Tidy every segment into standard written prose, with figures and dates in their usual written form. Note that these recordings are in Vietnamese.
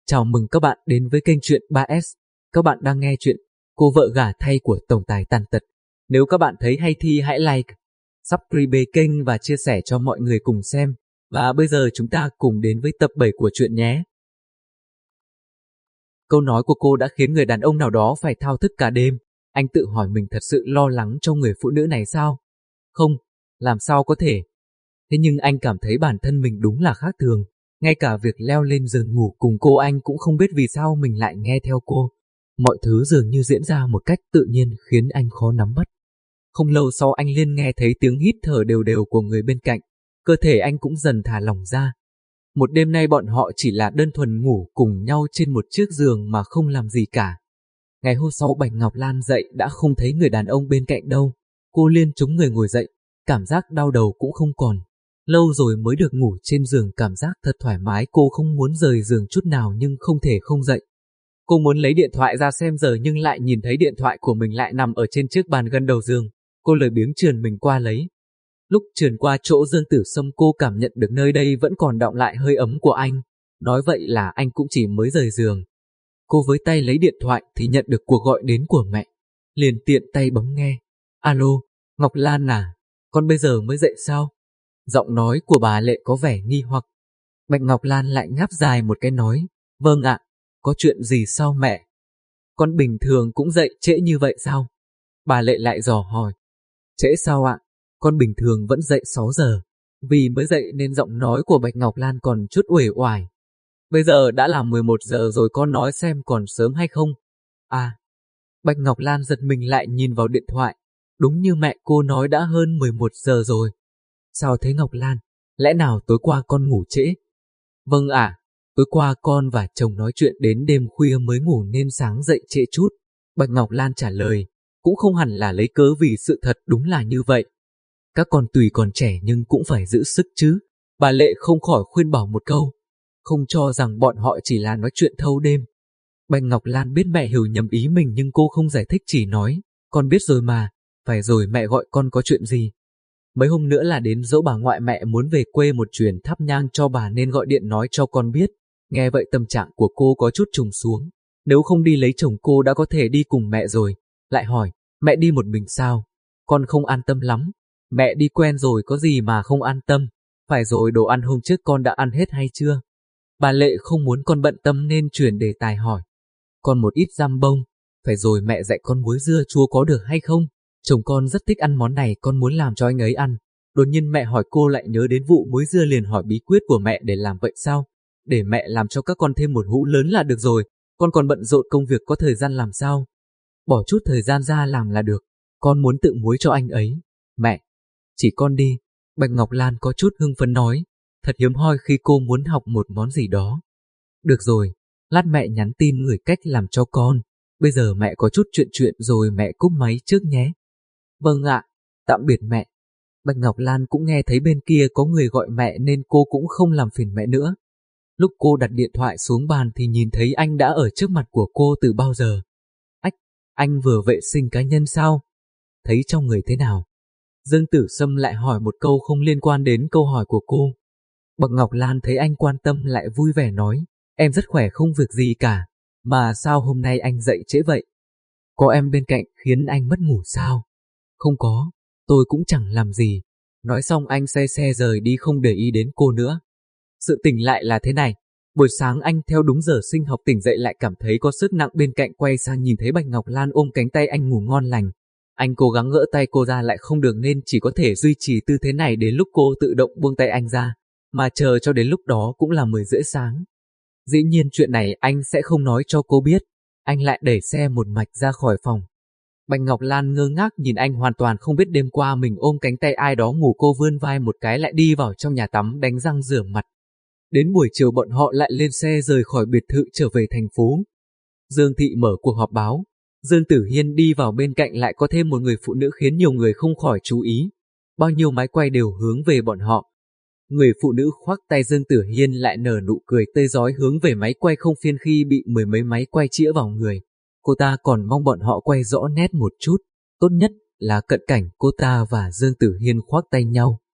Chào mừng các bạn đến với kênh Chuyện 3S. Các bạn đang nghe chuyện Cô vợ gả thay của tổng tài tàn tật. Nếu các bạn thấy hay thì hãy like, subscribe kênh và chia sẻ cho mọi người cùng xem. Và bây giờ chúng ta cùng đến với tập 7 của chuyện nhé. Câu nói của cô đã khiến người đàn ông nào đó phải thao thức cả đêm. Anh tự hỏi mình thật sự lo lắng cho người phụ nữ này sao? Không, làm sao có thể. Thế nhưng anh cảm thấy bản thân mình đúng là khác thường. Ngay cả việc leo lên giường ngủ cùng cô anh cũng không biết vì sao mình lại nghe theo cô. Mọi thứ dường như diễn ra một cách tự nhiên khiến anh khó nắm bắt. Không lâu sau anh liền nghe thấy tiếng hít thở đều đều của người bên cạnh. Cơ thể anh cũng dần thả lỏng ra. Một đêm nay bọn họ chỉ là đơn thuần ngủ cùng nhau trên một chiếc giường mà không làm gì cả. Ngày hôm sau Bạch Ngọc Lan dậy đã không thấy người đàn ông bên cạnh đâu. Cô liền chống người ngồi dậy, cảm giác đau đầu cũng không còn. Lâu rồi mới được ngủ trên giường, cảm giác thật thoải mái, cô không muốn rời giường chút nào nhưng không thể không dậy. Cô muốn lấy điện thoại ra xem giờ nhưng lại nhìn thấy điện thoại của mình lại nằm ở trên chiếc bàn gần đầu giường. Cô lười biếng trườn mình qua lấy. Lúc trườn qua chỗ Dương Tử Sâm cô cảm nhận được nơi đây vẫn còn đọng lại hơi ấm của anh. Nói vậy là anh cũng chỉ mới rời giường. Cô với tay lấy điện thoại thì nhận được cuộc gọi đến của mẹ. Liền tiện tay bấm nghe. Alo, Ngọc Lan à, con bây giờ mới dậy sao? Giọng nói của bà Lệ có vẻ nghi hoặc. Bạch Ngọc Lan lại ngáp dài một cái nói. Vâng ạ, có chuyện gì sao mẹ? Con bình thường cũng dậy trễ như vậy sao? Bà Lệ lại dò hỏi. Trễ sao ạ? Con bình thường vẫn dậy 6 giờ. Vì mới dậy nên giọng nói của Bạch Ngọc Lan còn chút uể oải. Bây giờ đã là 11 giờ rồi, con nói xem còn sớm hay không? À, Bạch Ngọc Lan giật mình lại nhìn vào điện thoại. Đúng như mẹ cô nói đã hơn 11 giờ rồi. Sao thế Ngọc Lan? Lẽ nào tối qua con ngủ trễ? Vâng ạ, tối qua con và chồng nói chuyện đến đêm khuya mới ngủ nên sáng dậy trễ chút. Bạch Ngọc Lan trả lời, cũng không hẳn là lấy cớ vì sự thật đúng là như vậy. Các con tuy còn trẻ nhưng cũng phải giữ sức chứ. Bà Lệ không khỏi khuyên bảo một câu, không cho rằng bọn họ chỉ là nói chuyện thâu đêm. Bạch Ngọc Lan biết mẹ hiểu nhầm ý mình nhưng cô không giải thích, chỉ nói, con biết rồi mà, phải rồi mẹ gọi con có chuyện gì. Mấy hôm nữa là đến dỗ bà ngoại, mẹ muốn về quê một chuyến thắp nhang cho bà nên gọi điện nói cho con biết. Nghe vậy tâm trạng của cô có chút trùng xuống. Nếu không đi lấy chồng cô đã có thể đi cùng mẹ rồi. Lại hỏi, mẹ đi một mình sao? Con không an tâm lắm. Mẹ đi quen rồi có gì mà không an tâm. Phải rồi, đồ ăn hôm trước con đã ăn hết hay chưa? Bà Lệ không muốn con bận tâm nên chuyển đề tài hỏi. Con một ít giam bông. Phải rồi, mẹ dạy con muối dưa chua có được hay không? Chồng con rất thích ăn món này, con muốn làm cho anh ấy ăn. Đột nhiên mẹ hỏi, cô lại nhớ đến vụ muối dưa liền hỏi bí quyết của mẹ để làm vậy sao? Để mẹ làm cho các con thêm một hũ lớn là được rồi, con còn bận rộn công việc có thời gian làm sao? Bỏ chút thời gian ra làm là được, con muốn tự muối cho anh ấy. Mẹ, chỉ con đi. Bạch Ngọc Lan có chút hưng phấn nói, thật hiếm hoi khi cô muốn học một món gì đó. Được rồi, lát mẹ nhắn tin gửi cách làm cho con. Bây giờ mẹ có chút chuyện rồi, mẹ cúp máy trước nhé. Vâng ạ, tạm biệt mẹ. Bạch Ngọc Lan cũng nghe thấy bên kia có người gọi mẹ nên cô cũng không làm phiền mẹ nữa. Lúc cô đặt điện thoại xuống bàn thì nhìn thấy anh đã ở trước mặt của cô từ bao giờ. Anh vừa vệ sinh cá nhân sao? Thấy trong người thế nào? Dương Tử Sâm lại hỏi một câu không liên quan đến câu hỏi của cô. Bạch Ngọc Lan thấy anh quan tâm lại vui vẻ nói, em rất khỏe không việc gì cả. Mà sao hôm nay anh dậy trễ vậy? Có em bên cạnh khiến anh mất ngủ sao? Không có, tôi cũng chẳng làm gì. Nói xong anh xe rời đi không để ý đến cô nữa. Sự tình lại là thế này. Buổi sáng anh theo đúng giờ sinh học tỉnh dậy lại cảm thấy có sức nặng, bên cạnh quay sang nhìn thấy Bạch Ngọc Lan ôm cánh tay anh ngủ ngon lành. Anh cố gắng gỡ tay cô ra lại không được nên chỉ có thể duy trì tư thế này đến lúc cô tự động buông tay anh ra. Mà chờ cho đến lúc đó cũng là 10 rưỡi sáng. Dĩ nhiên chuyện này anh sẽ không nói cho cô biết. Anh lại đẩy xe một mạch ra khỏi phòng. Bạch Ngọc Lan ngơ ngác nhìn anh, hoàn toàn không biết đêm qua mình ôm cánh tay ai đó ngủ. Cô vươn vai một cái lại đi vào trong nhà tắm đánh răng rửa mặt. Đến buổi chiều bọn họ lại lên xe rời khỏi biệt thự trở về thành phố. Dương Thị mở cuộc họp báo. Dương Tử Hiên đi vào, bên cạnh lại có thêm một người phụ nữ khiến nhiều người không khỏi chú ý. Bao nhiêu máy quay đều hướng về bọn họ. Người phụ nữ khoác tay Dương Tử Hiên lại nở nụ cười tươi rói hướng về máy quay, không phiền khi bị mười mấy máy quay chĩa vào người. Cô ta còn mong bọn họ quay rõ nét một chút, tốt nhất là cận cảnh cô ta và Dương Tử Hiên khoác tay nhau.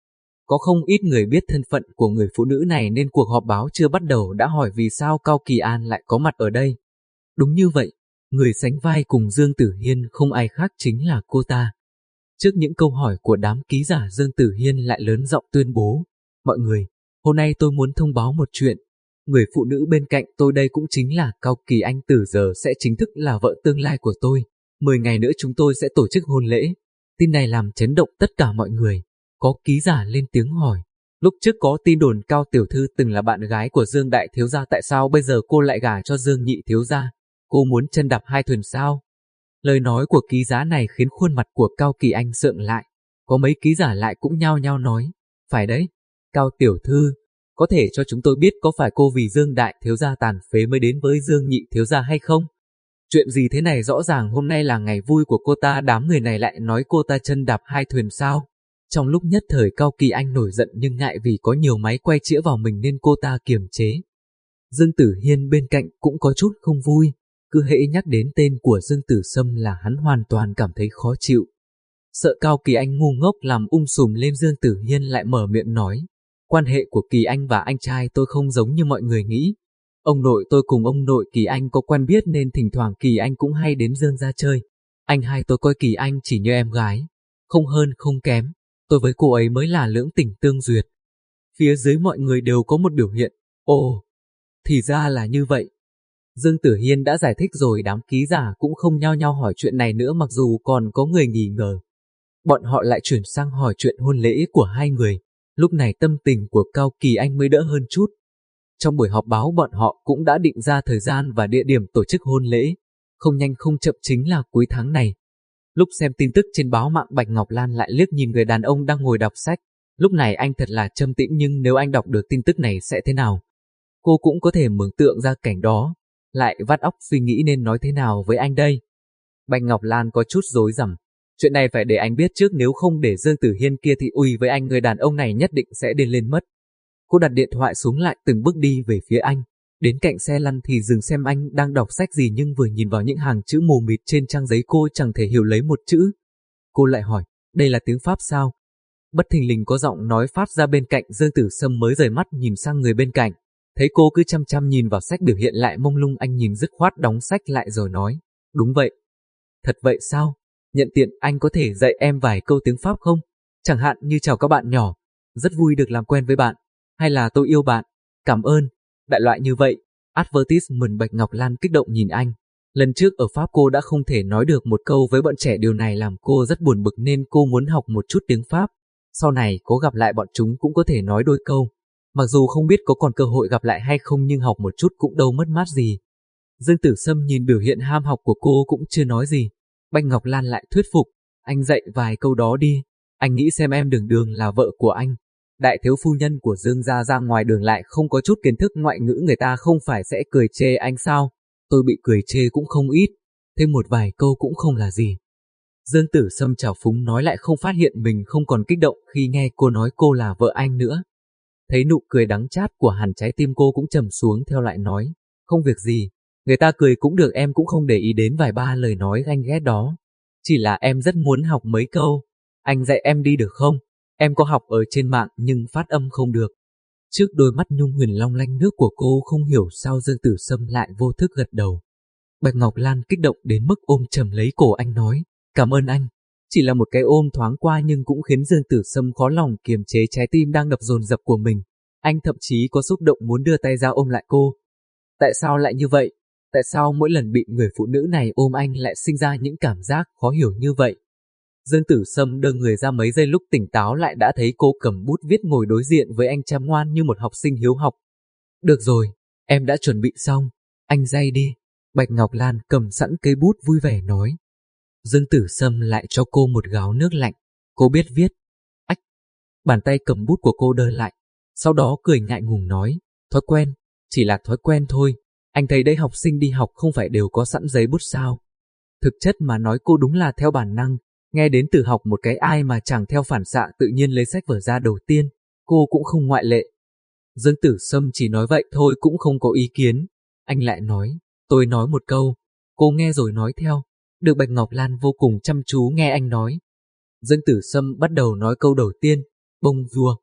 Có không ít người biết thân phận của người phụ nữ này nên cuộc họp báo chưa bắt đầu đã hỏi vì sao Cao Kỳ An lại có mặt ở đây. Đúng như vậy, người sánh vai cùng Dương Tử Hiên không ai khác chính là cô ta. Trước những câu hỏi của đám ký giả, Dương Tử Hiên lại lớn giọng tuyên bố, mọi người, hôm nay tôi muốn thông báo một chuyện. Người phụ nữ bên cạnh tôi đây cũng chính là Cao Kỳ Anh, từ giờ sẽ chính thức là vợ tương lai của tôi. 10 ngày nữa chúng tôi sẽ tổ chức hôn lễ. Tin này làm chấn động tất cả mọi người. Có ký giả lên tiếng hỏi, lúc trước có tin đồn Cao tiểu thư từng là bạn gái của Dương đại thiếu gia, tại sao bây giờ cô lại gả cho Dương nhị thiếu gia? Cô muốn chân đạp hai thuyền sao? Lời nói của ký giả này khiến khuôn mặt của Cao Kỳ Anh sượng lại. Có mấy ký giả lại cũng nhao nhao nói, phải đấy, Cao tiểu thư, có thể cho chúng tôi biết có phải cô vì Dương đại thiếu gia tàn phế mới đến với Dương nhị thiếu gia hay không? Chuyện gì thế này, rõ ràng hôm nay là ngày vui của cô ta, đám người này lại nói cô ta chân đạp hai thuyền sao? Trong lúc nhất thời Cao Kỳ Anh nổi giận nhưng ngại vì có nhiều máy quay chĩa vào mình nên cô ta kiềm chế. Dương Tử Hiên bên cạnh cũng có chút không vui, cứ hễ nhắc đến tên của Dương Tử Sâm là hắn hoàn toàn cảm thấy khó chịu. Sợ Cao Kỳ Anh ngu ngốc làm sùm lên, Dương Tử Hiên lại mở miệng nói, quan hệ của Kỳ Anh và anh trai tôi không giống như mọi người nghĩ. Ông nội tôi cùng ông nội Kỳ Anh có quen biết nên thỉnh thoảng Kỳ Anh cũng hay đến Dương ra chơi. Anh hai tôi coi Kỳ Anh chỉ như em gái, không hơn không kém. Tôi với cô ấy mới là lưỡng tình tương duyệt. Phía dưới mọi người đều có một biểu hiện, ồ, thì ra là như vậy. Dương Tử Hiên đã giải thích rồi, đám ký giả cũng không nhao nhao hỏi chuyện này nữa, mặc dù còn có người nghi ngờ. Bọn họ lại chuyển sang hỏi chuyện hôn lễ của hai người. Lúc này tâm tình của Cao Kỳ Anh mới đỡ hơn chút. Trong buổi họp báo bọn họ cũng đã định ra thời gian và địa điểm tổ chức hôn lễ. Không nhanh không chậm chính là cuối tháng này. Lúc xem tin tức trên báo mạng, Bạch Ngọc Lan lại liếc nhìn người đàn ông đang ngồi đọc sách. Lúc này anh thật là trầm tĩnh, nhưng nếu anh đọc được tin tức này sẽ thế nào? Cô cũng có thể mường tượng ra cảnh đó, lại vắt óc suy nghĩ nên nói thế nào với anh đây. Bạch Ngọc Lan có chút rối rắm. Chuyện này phải để anh biết trước, nếu không để Dương Tử Hiên kia thì ui với anh, người đàn ông này nhất định sẽ điên lên mất. Cô đặt điện thoại xuống lại từng bước đi về phía anh. Đến cạnh xe lăn thì dừng xem anh đang đọc sách gì, nhưng vừa nhìn vào những hàng chữ mù mịt trên trang giấy cô chẳng thể hiểu lấy một chữ. Cô lại hỏi, đây là tiếng Pháp sao? Bất thình lình có giọng nói phát ra bên cạnh. Dương Tử Sâm mới rời mắt nhìn sang người bên cạnh. Thấy cô cứ chăm chăm nhìn vào sách, biểu hiện lại mông lung, anh nhìn dứt khoát đóng sách lại rồi nói, đúng vậy. Thật vậy sao? Nhận tiện anh có thể dạy em vài câu tiếng Pháp không? Chẳng hạn như chào các bạn nhỏ, rất vui được làm quen với bạn, hay là tôi yêu bạn, cảm ơn, đại loại như vậy. Advertisement. Bạch Ngọc Lan kích động nhìn anh. Lần trước ở Pháp cô đã không thể nói được một câu với bọn trẻ, điều này làm cô rất buồn bực nên cô muốn học một chút tiếng Pháp. Sau này có gặp lại bọn chúng cũng có thể nói đôi câu. Mặc dù không biết có còn cơ hội gặp lại hay không, nhưng học một chút cũng đâu mất mát gì. Dương Tử Sâm nhìn biểu hiện ham học của cô cũng chưa nói gì. Bạch Ngọc Lan lại thuyết phục, anh dạy vài câu đó đi. Anh nghĩ xem em Đường Đường là vợ của anh, đại thiếu phu nhân của Dương gia, ra ngoài đường lại không có chút kiến thức ngoại ngữ, người ta không phải sẽ cười chê anh sao? Tôi bị cười chê cũng không ít, thêm một vài câu cũng không là gì. Dương Tử Sâm trào phúng nói, lại không phát hiện mình không còn kích động khi nghe cô nói cô là vợ anh nữa. Thấy nụ cười đắng chát của hắn, trái tim cô cũng trầm xuống, theo lại nói, không việc gì, người ta cười cũng được, em cũng không để ý đến vài ba lời nói ganh ghét đó. Chỉ là em rất muốn học mấy câu, anh dạy em đi được không? Em có học ở trên mạng nhưng phát âm không được. Trước đôi mắt nhung huyền long lanh nước của cô, không hiểu sao Dương Tử Sâm lại vô thức gật đầu. Bạch Ngọc Lan kích động đến mức ôm chầm lấy cổ anh nói, cảm ơn anh. Chỉ là một cái ôm thoáng qua nhưng cũng khiến Dương Tử Sâm khó lòng kiềm chế trái tim đang đập dồn dập của mình. Anh thậm chí có xúc động muốn đưa tay ra ôm lại cô. Tại sao lại như vậy? Tại sao mỗi lần bị người phụ nữ này ôm anh lại sinh ra những cảm giác khó hiểu như vậy? Dương Tử Sâm đơ người ra mấy giây, lúc tỉnh táo lại đã thấy cô cầm bút viết ngồi đối diện với anh chăm ngoan như một học sinh hiếu học. Được rồi, em đã chuẩn bị xong, anh dạy đi. Bạch Ngọc Lan cầm sẵn cây bút vui vẻ nói. Dương Tử Sâm lại cho cô một gáo nước lạnh. Cô biết viết. Ách! Bàn tay cầm bút của cô đơ lại. Sau đó cười ngại ngùng nói. Thói quen, chỉ là thói quen thôi. Anh thấy đây, học sinh đi học không phải đều có sẵn giấy bút sao? Thực chất mà nói cô đúng là theo bản năng. Nghe đến từ học một cái ai mà chẳng theo phản xạ tự nhiên lấy sách vở ra đầu tiên. Cô cũng không ngoại lệ. Dương Tử Sâm chỉ nói vậy thôi cũng không có ý kiến. Anh lại nói. Tôi nói một câu. Cô nghe rồi nói theo. Được. Bạch Ngọc Lan vô cùng chăm chú nghe anh nói. Dương Tử Sâm bắt đầu nói câu đầu tiên. Bông vua.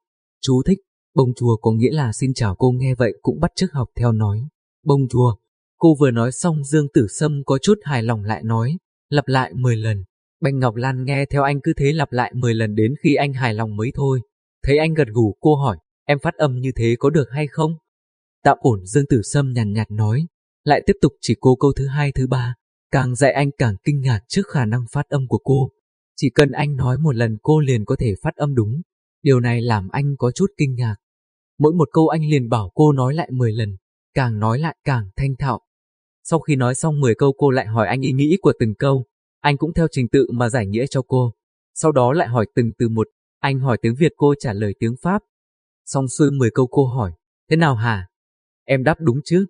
Chú thích, bông chùa có nghĩa là xin chào. Cô nghe vậy cũng bắt chước học theo nói, bông chùa. Cô vừa nói xong Dương Tử Sâm có chút hài lòng lại nói, lặp lại 10 lần. Bạch Ngọc Lan nghe theo anh cứ thế lặp lại 10 lần đến khi anh hài lòng mới thôi. Thấy anh gật gù, cô hỏi, em phát âm như thế có được hay không? Tạm ổn, Dương Tử Sâm nhàn nhạt nói, lại tiếp tục chỉ cô câu thứ hai thứ ba. Càng dạy anh càng kinh ngạc trước khả năng phát âm của cô. Chỉ cần anh nói một lần cô liền có thể phát âm đúng. Điều này làm anh có chút kinh ngạc. Mỗi một câu anh liền bảo cô nói lại 10 lần, càng nói lại càng thanh thạo. Sau khi nói xong 10 câu cô lại hỏi anh ý nghĩ của từng câu. Anh cũng theo trình tự mà giải nghĩa cho cô. Sau đó lại hỏi từng từ một, anh hỏi tiếng Việt cô trả lời tiếng Pháp. Xong xuôi 10 câu cô hỏi, thế nào hả? Em đáp đúng chứ?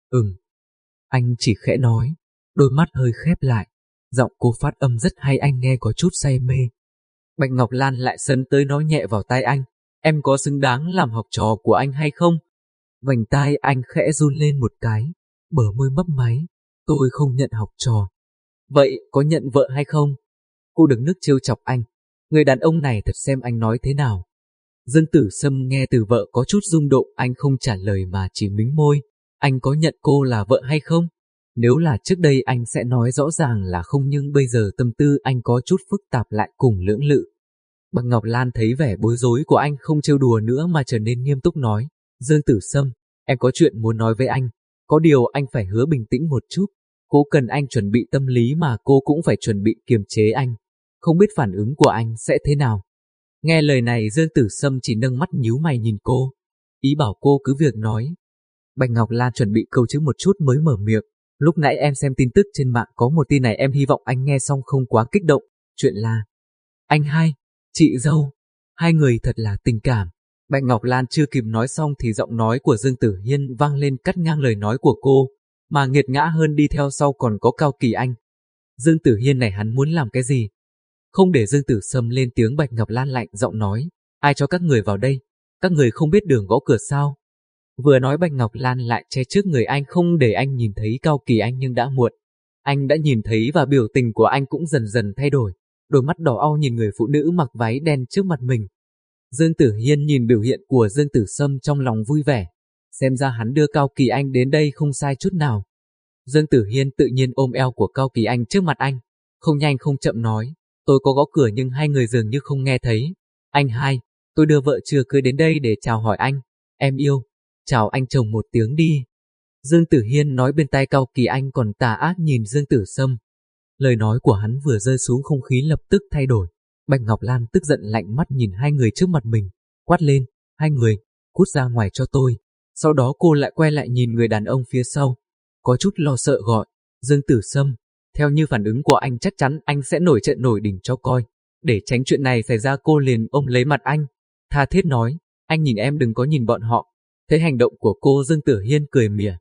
Anh chỉ khẽ nói, đôi mắt hơi khép lại. Giọng cô phát âm rất hay, anh nghe có chút say mê. Bạch Ngọc Lan lại sấn tới nói nhẹ vào tai anh, em có xứng đáng làm học trò của anh hay không? Vành tai anh khẽ run lên một cái, bờ môi mấp máy, tôi không nhận học trò. Vậy có nhận vợ hay không? Cô đứng nước trêu chọc anh, người đàn ông này thật xem anh nói thế nào. Dương Tử Sâm nghe từ vợ có chút rung động, anh không trả lời mà chỉ mím môi. Anh có nhận cô là vợ hay không? Nếu là trước đây anh sẽ nói rõ ràng là không, nhưng bây giờ tâm tư anh có chút phức tạp lại cùng lưỡng lự. Bạch Ngọc Lan thấy vẻ bối rối của anh không trêu đùa nữa mà trở nên nghiêm túc nói, Dương Tử Sâm, em có chuyện muốn nói với anh, có điều anh phải hứa bình tĩnh một chút. Cô cần anh chuẩn bị tâm lý mà cô cũng phải chuẩn bị kiềm chế anh. Không biết phản ứng của anh sẽ thế nào. Nghe lời này Dương Tử Sâm chỉ nâng mắt nhíu mày nhìn cô, ý bảo cô cứ việc nói. Bạch Ngọc Lan chuẩn bị câu chữ một chút mới mở miệng. Lúc nãy em xem tin tức trên mạng có một tin này, em hy vọng anh nghe xong không quá kích động. Chuyện là anh hai, chị dâu, hai người thật là tình cảm. Bạch Ngọc Lan chưa kịp nói xong thì giọng nói của Dương Tử Hiên vang lên cắt ngang lời nói của cô, mà nghiệt ngã hơn đi theo sau còn có Cao Kỳ Anh. Dương Tử Hiên này hắn muốn làm cái gì? Không để Dương Tử Sâm lên tiếng, Bạch Ngọc Lan lạnh giọng nói, ai cho các người vào đây? Các người không biết đường gõ cửa sao? Vừa nói Bạch Ngọc Lan lại che trước người anh không để anh nhìn thấy Cao Kỳ Anh, nhưng đã muộn. Anh đã nhìn thấy và biểu tình của anh cũng dần dần thay đổi, đôi mắt đỏ au nhìn người phụ nữ mặc váy đen trước mặt mình. Dương Tử Hiên nhìn biểu hiện của Dương Tử Sâm trong lòng vui vẻ, xem ra hắn đưa Cao Kỳ Anh đến đây không sai chút nào. Dương Tử Hiên tự nhiên ôm eo của Cao Kỳ Anh trước mặt anh, không nhanh không chậm nói, tôi có gõ cửa nhưng hai người dường như không nghe thấy. Anh hai, tôi đưa vợ chưa cưới đến đây để chào hỏi anh, em yêu, chào anh chồng một tiếng đi. Dương Tử Hiên nói bên tai Cao Kỳ Anh còn tà ác nhìn Dương Tử Sâm. Lời nói của hắn vừa rơi xuống không khí lập tức thay đổi. Bạch Ngọc Lan tức giận lạnh mắt nhìn hai người trước mặt mình, quát lên, hai người, cút ra ngoài cho tôi. Sau đó cô lại quay lại nhìn người đàn ông phía sau, có chút lo sợ gọi, Dương Tử Sâm, theo như phản ứng của anh chắc chắn anh sẽ nổi trận nổi đỉnh cho coi. Để tránh chuyện này xảy ra cô liền ôm lấy mặt anh, tha thiết nói, anh nhìn em đừng có nhìn bọn họ. Thấy hành động của cô Dương Tử Hiên cười mỉa,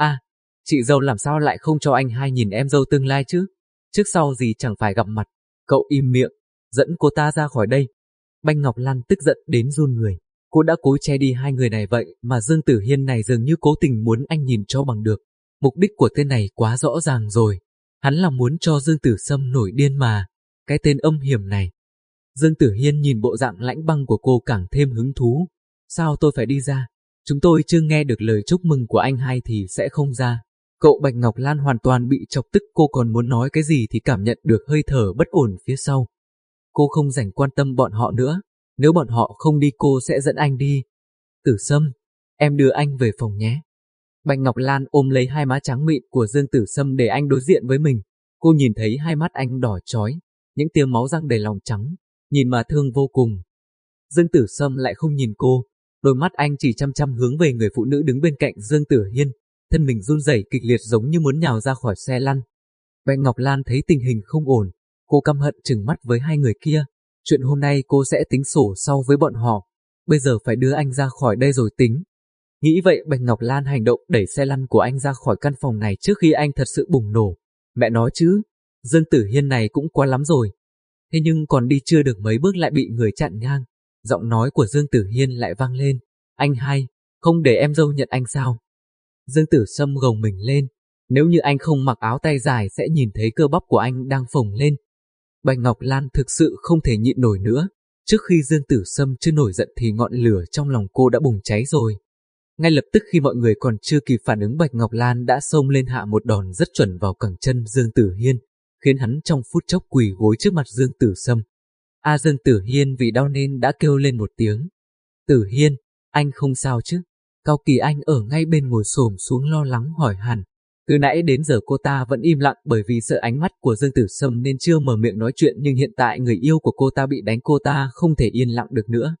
chị dâu làm sao lại không cho anh hai nhìn em dâu tương lai chứ? Trước sau gì chẳng phải gặp mặt, cậu im miệng, dẫn cô ta ra khỏi đây. Bạch Ngọc Lan tức giận đến run người, cô đã cố che đi hai người này vậy mà Dương Tử Hiên này dường như cố tình muốn anh nhìn cho bằng được. Mục đích của tên này quá rõ ràng rồi, hắn là muốn cho Dương Tử Sâm nổi điên mà, cái tên âm hiểm này. Dương Tử Hiên nhìn bộ dạng lãnh băng của cô càng thêm hứng thú, sao tôi phải đi ra? Chúng tôi chưa nghe được lời chúc mừng của anh hai thì sẽ không ra. Cậu Bạch Ngọc Lan hoàn toàn bị chọc tức, cô còn muốn nói cái gì thì cảm nhận được hơi thở bất ổn phía sau. Cô không rảnh quan tâm bọn họ nữa, nếu bọn họ không đi cô sẽ dẫn anh đi. Tử Sâm, em đưa anh về phòng nhé. Bạch Ngọc Lan ôm lấy hai má trắng mịn của Dương Tử Sâm để anh đối diện với mình. Cô nhìn thấy hai mắt anh đỏ chói, những tia máu răng đầy lòng trắng, nhìn mà thương vô cùng. Dương Tử Sâm lại không nhìn cô, đôi mắt anh chỉ chăm chăm hướng về người phụ nữ đứng bên cạnh Dương Tử Hiên, thân mình run rẩy kịch liệt giống như muốn nhào ra khỏi xe lăn. Bạch Ngọc Lan thấy tình hình không ổn, cô căm hận trừng mắt với hai người kia. Chuyện hôm nay cô sẽ tính sổ sau với bọn họ, bây giờ phải đưa anh ra khỏi đây rồi tính. Nghĩ vậy Bạch Ngọc Lan hành động đẩy xe lăn của anh ra khỏi căn phòng này trước khi anh thật sự bùng nổ. Mẹ nói chứ, Dương Tử Hiên này cũng quá lắm rồi. Thế nhưng còn đi chưa được mấy bước lại bị người chặn ngang. Giọng nói của Dương Tử Hiên lại vang lên, anh hai, không để em dâu nhận anh sao? Dương Tử Sâm gồng mình lên, nếu như anh không mặc áo tay dài sẽ nhìn thấy cơ bắp của anh đang phồng lên. Bạch Ngọc Lan thực sự không thể nhịn nổi nữa, Trước khi Dương Tử Sâm chưa nổi giận thì ngọn lửa trong lòng cô đã bùng cháy rồi. Ngay lập tức khi mọi người còn chưa kịp phản ứng, Bạch Ngọc Lan đã xông lên hạ một đòn rất chuẩn vào cẳng chân Dương Tử Hiên, khiến hắn trong phút chốc quỳ gối trước mặt Dương Tử Sâm. Dương Tử Hiên vì đau nên đã kêu lên một tiếng. Tử Hiên, anh không sao chứ? Cao Kỳ Anh ở ngay bên ngồi xổm xuống lo lắng hỏi han. Từ nãy đến giờ cô ta vẫn im lặng bởi vì sợ ánh mắt của Dương Tử Sâm nên chưa mở miệng nói chuyện, nhưng hiện tại người yêu của cô ta bị đánh, cô ta không thể yên lặng được nữa.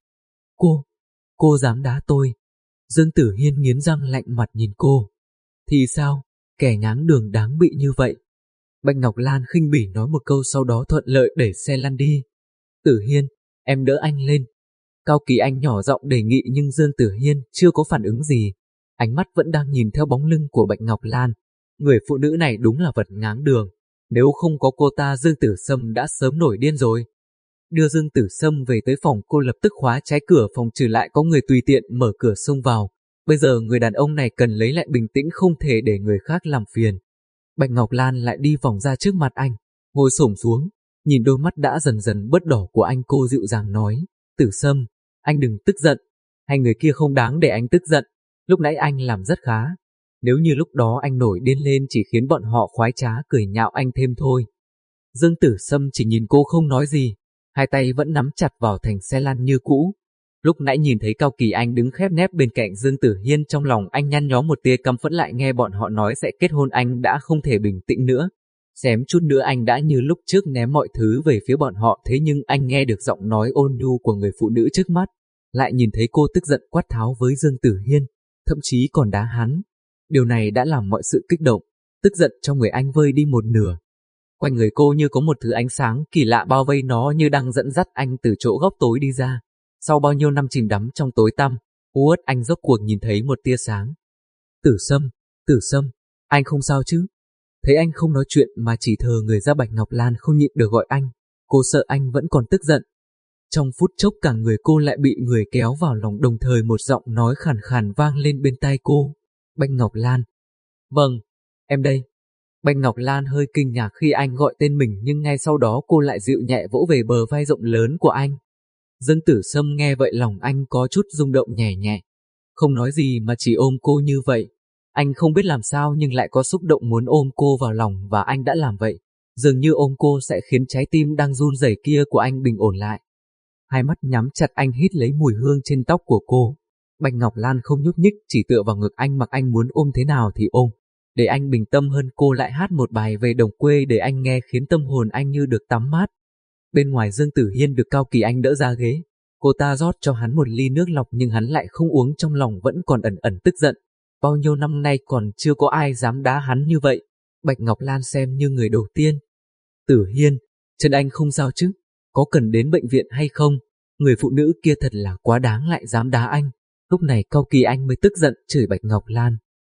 Cô dám đá tôi? Dương Tử Hiên nghiến răng lạnh mặt nhìn cô. Thì sao, kẻ ngáng đường đáng bị như vậy. Bạch Ngọc Lan khinh bỉ nói một câu sau đó thuận lợi đẩy xe lăn đi. Tử Hiên, em đỡ anh lên. Cao Kỳ Anh nhỏ giọng đề nghị nhưng Dương Tử Hiên chưa có phản ứng gì. Ánh mắt vẫn đang nhìn theo bóng lưng của Bạch Ngọc Lan. Người phụ nữ này đúng là vật ngáng đường. Nếu không có cô ta, Dương Tử Sâm đã sớm nổi điên rồi. Đưa Dương Tử Sâm về tới phòng, cô lập tức khóa trái cửa phòng, trừ lại có người tùy tiện mở cửa xông vào. Bây giờ người đàn ông này cần lấy lại bình tĩnh, không thể để người khác làm phiền. Bạch Ngọc Lan lại đi vòng ra trước mặt anh, ngồi xổm xuống, nhìn đôi mắt đã dần dần bớt đỏ của anh, cô dịu dàng nói, Tử Sâm, anh đừng tức giận, hai người kia không đáng để anh tức giận, lúc nãy anh làm rất khá. Nếu như lúc đó anh nổi điên lên chỉ khiến bọn họ khoái trá cười nhạo anh thêm thôi. Dương Tử Sâm chỉ nhìn cô không nói gì, hai tay vẫn nắm chặt vào thành xe lăn như cũ. Lúc nãy nhìn thấy Cao Kỳ Anh đứng khép nép bên cạnh Dương Tử Hiên, trong lòng anh nhăn nhó một tia căm phẫn, lại nghe bọn họ nói sẽ kết hôn anh đã không thể bình tĩnh nữa. Xém chút nữa anh đã như lúc trước ném mọi thứ về phía bọn họ, thế nhưng anh nghe được giọng nói ôn nhu của người phụ nữ trước mắt, lại nhìn thấy cô tức giận quát tháo với Dương Tử Hiên, thậm chí còn đá hắn. Điều này đã làm mọi sự kích động, tức giận trong người anh vơi đi một nửa. Quanh người cô như có một thứ ánh sáng kỳ lạ bao vây, nó như đang dẫn dắt anh từ chỗ góc tối đi ra. Sau bao nhiêu năm chìm đắm trong tối tăm, anh rốt cuộc nhìn thấy một tia sáng. Tử Sâm, anh không sao chứ? Thấy anh không nói chuyện mà chỉ thờ người ra, Bạch Ngọc Lan không nhịn được gọi anh, cô sợ anh vẫn còn tức giận. Trong phút chốc cả người cô lại bị người kéo vào lòng, đồng thời một giọng nói khàn khàn vang lên bên tai cô. Bạch Ngọc Lan. Vâng, em đây. Bạch Ngọc Lan hơi kinh ngạc khi anh gọi tên mình, nhưng ngay sau đó cô lại dịu nhẹ vỗ về bờ vai rộng lớn của anh. Dương Tử Sâm nghe vậy lòng anh có chút rung động nhẹ nhẹ, không nói gì mà chỉ ôm cô như vậy. Anh không biết làm sao nhưng lại có xúc động muốn ôm cô vào lòng, và anh đã làm vậy. Dường như ôm cô sẽ khiến trái tim đang run rẩy kia của anh bình ổn lại. Hai mắt nhắm chặt, anh hít lấy mùi hương trên tóc của cô. Bạch Ngọc Lan không nhúc nhích, chỉ tựa vào ngực anh, mặc anh muốn ôm thế nào thì ôm. Để anh bình tâm hơn, cô lại hát một bài về đồng quê để anh nghe, khiến tâm hồn anh như được tắm mát. Bên ngoài, Dương Tử Hiên được Cao Kỳ Anh đỡ ra ghế. Cô ta rót cho hắn một ly nước lọc nhưng hắn lại không uống, trong lòng vẫn còn ẩn ẩn tức giận. Bao nhiêu năm nay còn chưa có ai dám đá hắn như vậy. Bạch Ngọc Lan xem như người đầu tiên. Tử Hiên, chân anh không sao chứ? Có cần đến bệnh viện hay không? Người phụ nữ kia thật là quá đáng, lại dám đá anh. Lúc này Cao Kỳ Anh mới tức giận chửi Bạch Ngọc Lan.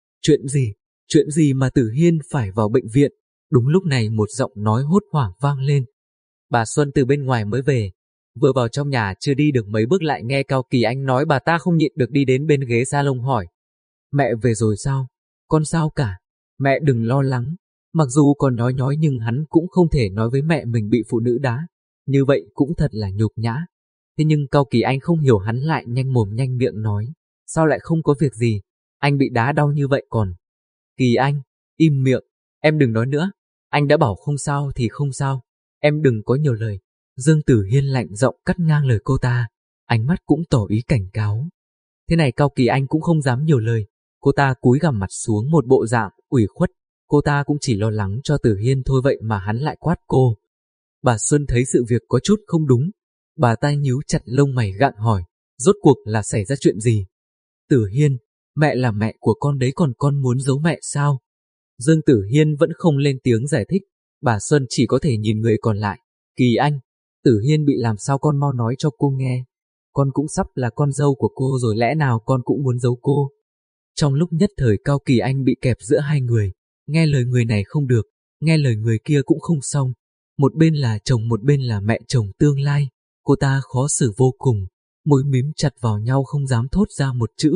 Chuyện gì mà Tử Hiên phải vào bệnh viện? Đúng lúc này một giọng nói hốt hoảng vang lên. Bà Xuân từ bên ngoài mới về. Vừa vào trong nhà chưa đi được mấy bước lại nghe Cao Kỳ Anh nói, bà ta không nhịn được đi đến bên ghế salon hỏi. Mẹ về rồi sao? Con sao cả? Mẹ đừng lo lắng. Mặc dù còn nói nhói nhưng hắn cũng không thể nói với mẹ mình bị phụ nữ đá. Như vậy cũng thật là nhục nhã. Thế nhưng Cao Kỳ Anh không hiểu, hắn lại nhanh mồm nhanh miệng nói. Sao lại không có việc gì? Anh bị đá đau như vậy còn. Kỳ Anh, im miệng, em đừng nói nữa. Anh đã bảo không sao thì không sao. Em đừng có nhiều lời. Dương Tử Hiên lạnh giọng cắt ngang lời cô ta, ánh mắt cũng tỏ ý cảnh cáo. Thế này Cao Kỳ Anh cũng không dám nhiều lời. Cô ta cúi gằm mặt xuống một bộ dạng ủy khuất. Cô ta cũng chỉ lo lắng cho Tử Hiên thôi, vậy mà hắn lại quát cô. Bà Xuân thấy sự việc có chút không đúng. Bà ta nhíu chặt lông mày gặng hỏi, rốt cuộc là xảy ra chuyện gì? Tử Hiên, mẹ là mẹ của con đấy, còn con muốn giấu mẹ sao? Dương Tử Hiên vẫn không lên tiếng giải thích. Bà Xuân chỉ có thể nhìn người còn lại. Kỳ Anh, Tử Hiên bị làm sao, con mau nói cho cô nghe. Con cũng sắp là con dâu của cô rồi, lẽ nào con cũng muốn giấu cô? Trong lúc nhất thời Cao Kỳ Anh bị kẹp giữa hai người. Nghe lời người này không được, nghe lời người kia cũng không xong. Một bên là chồng, một bên là mẹ chồng tương lai. Cô ta khó xử vô cùng, môi mím chặt vào nhau không dám thốt ra một chữ.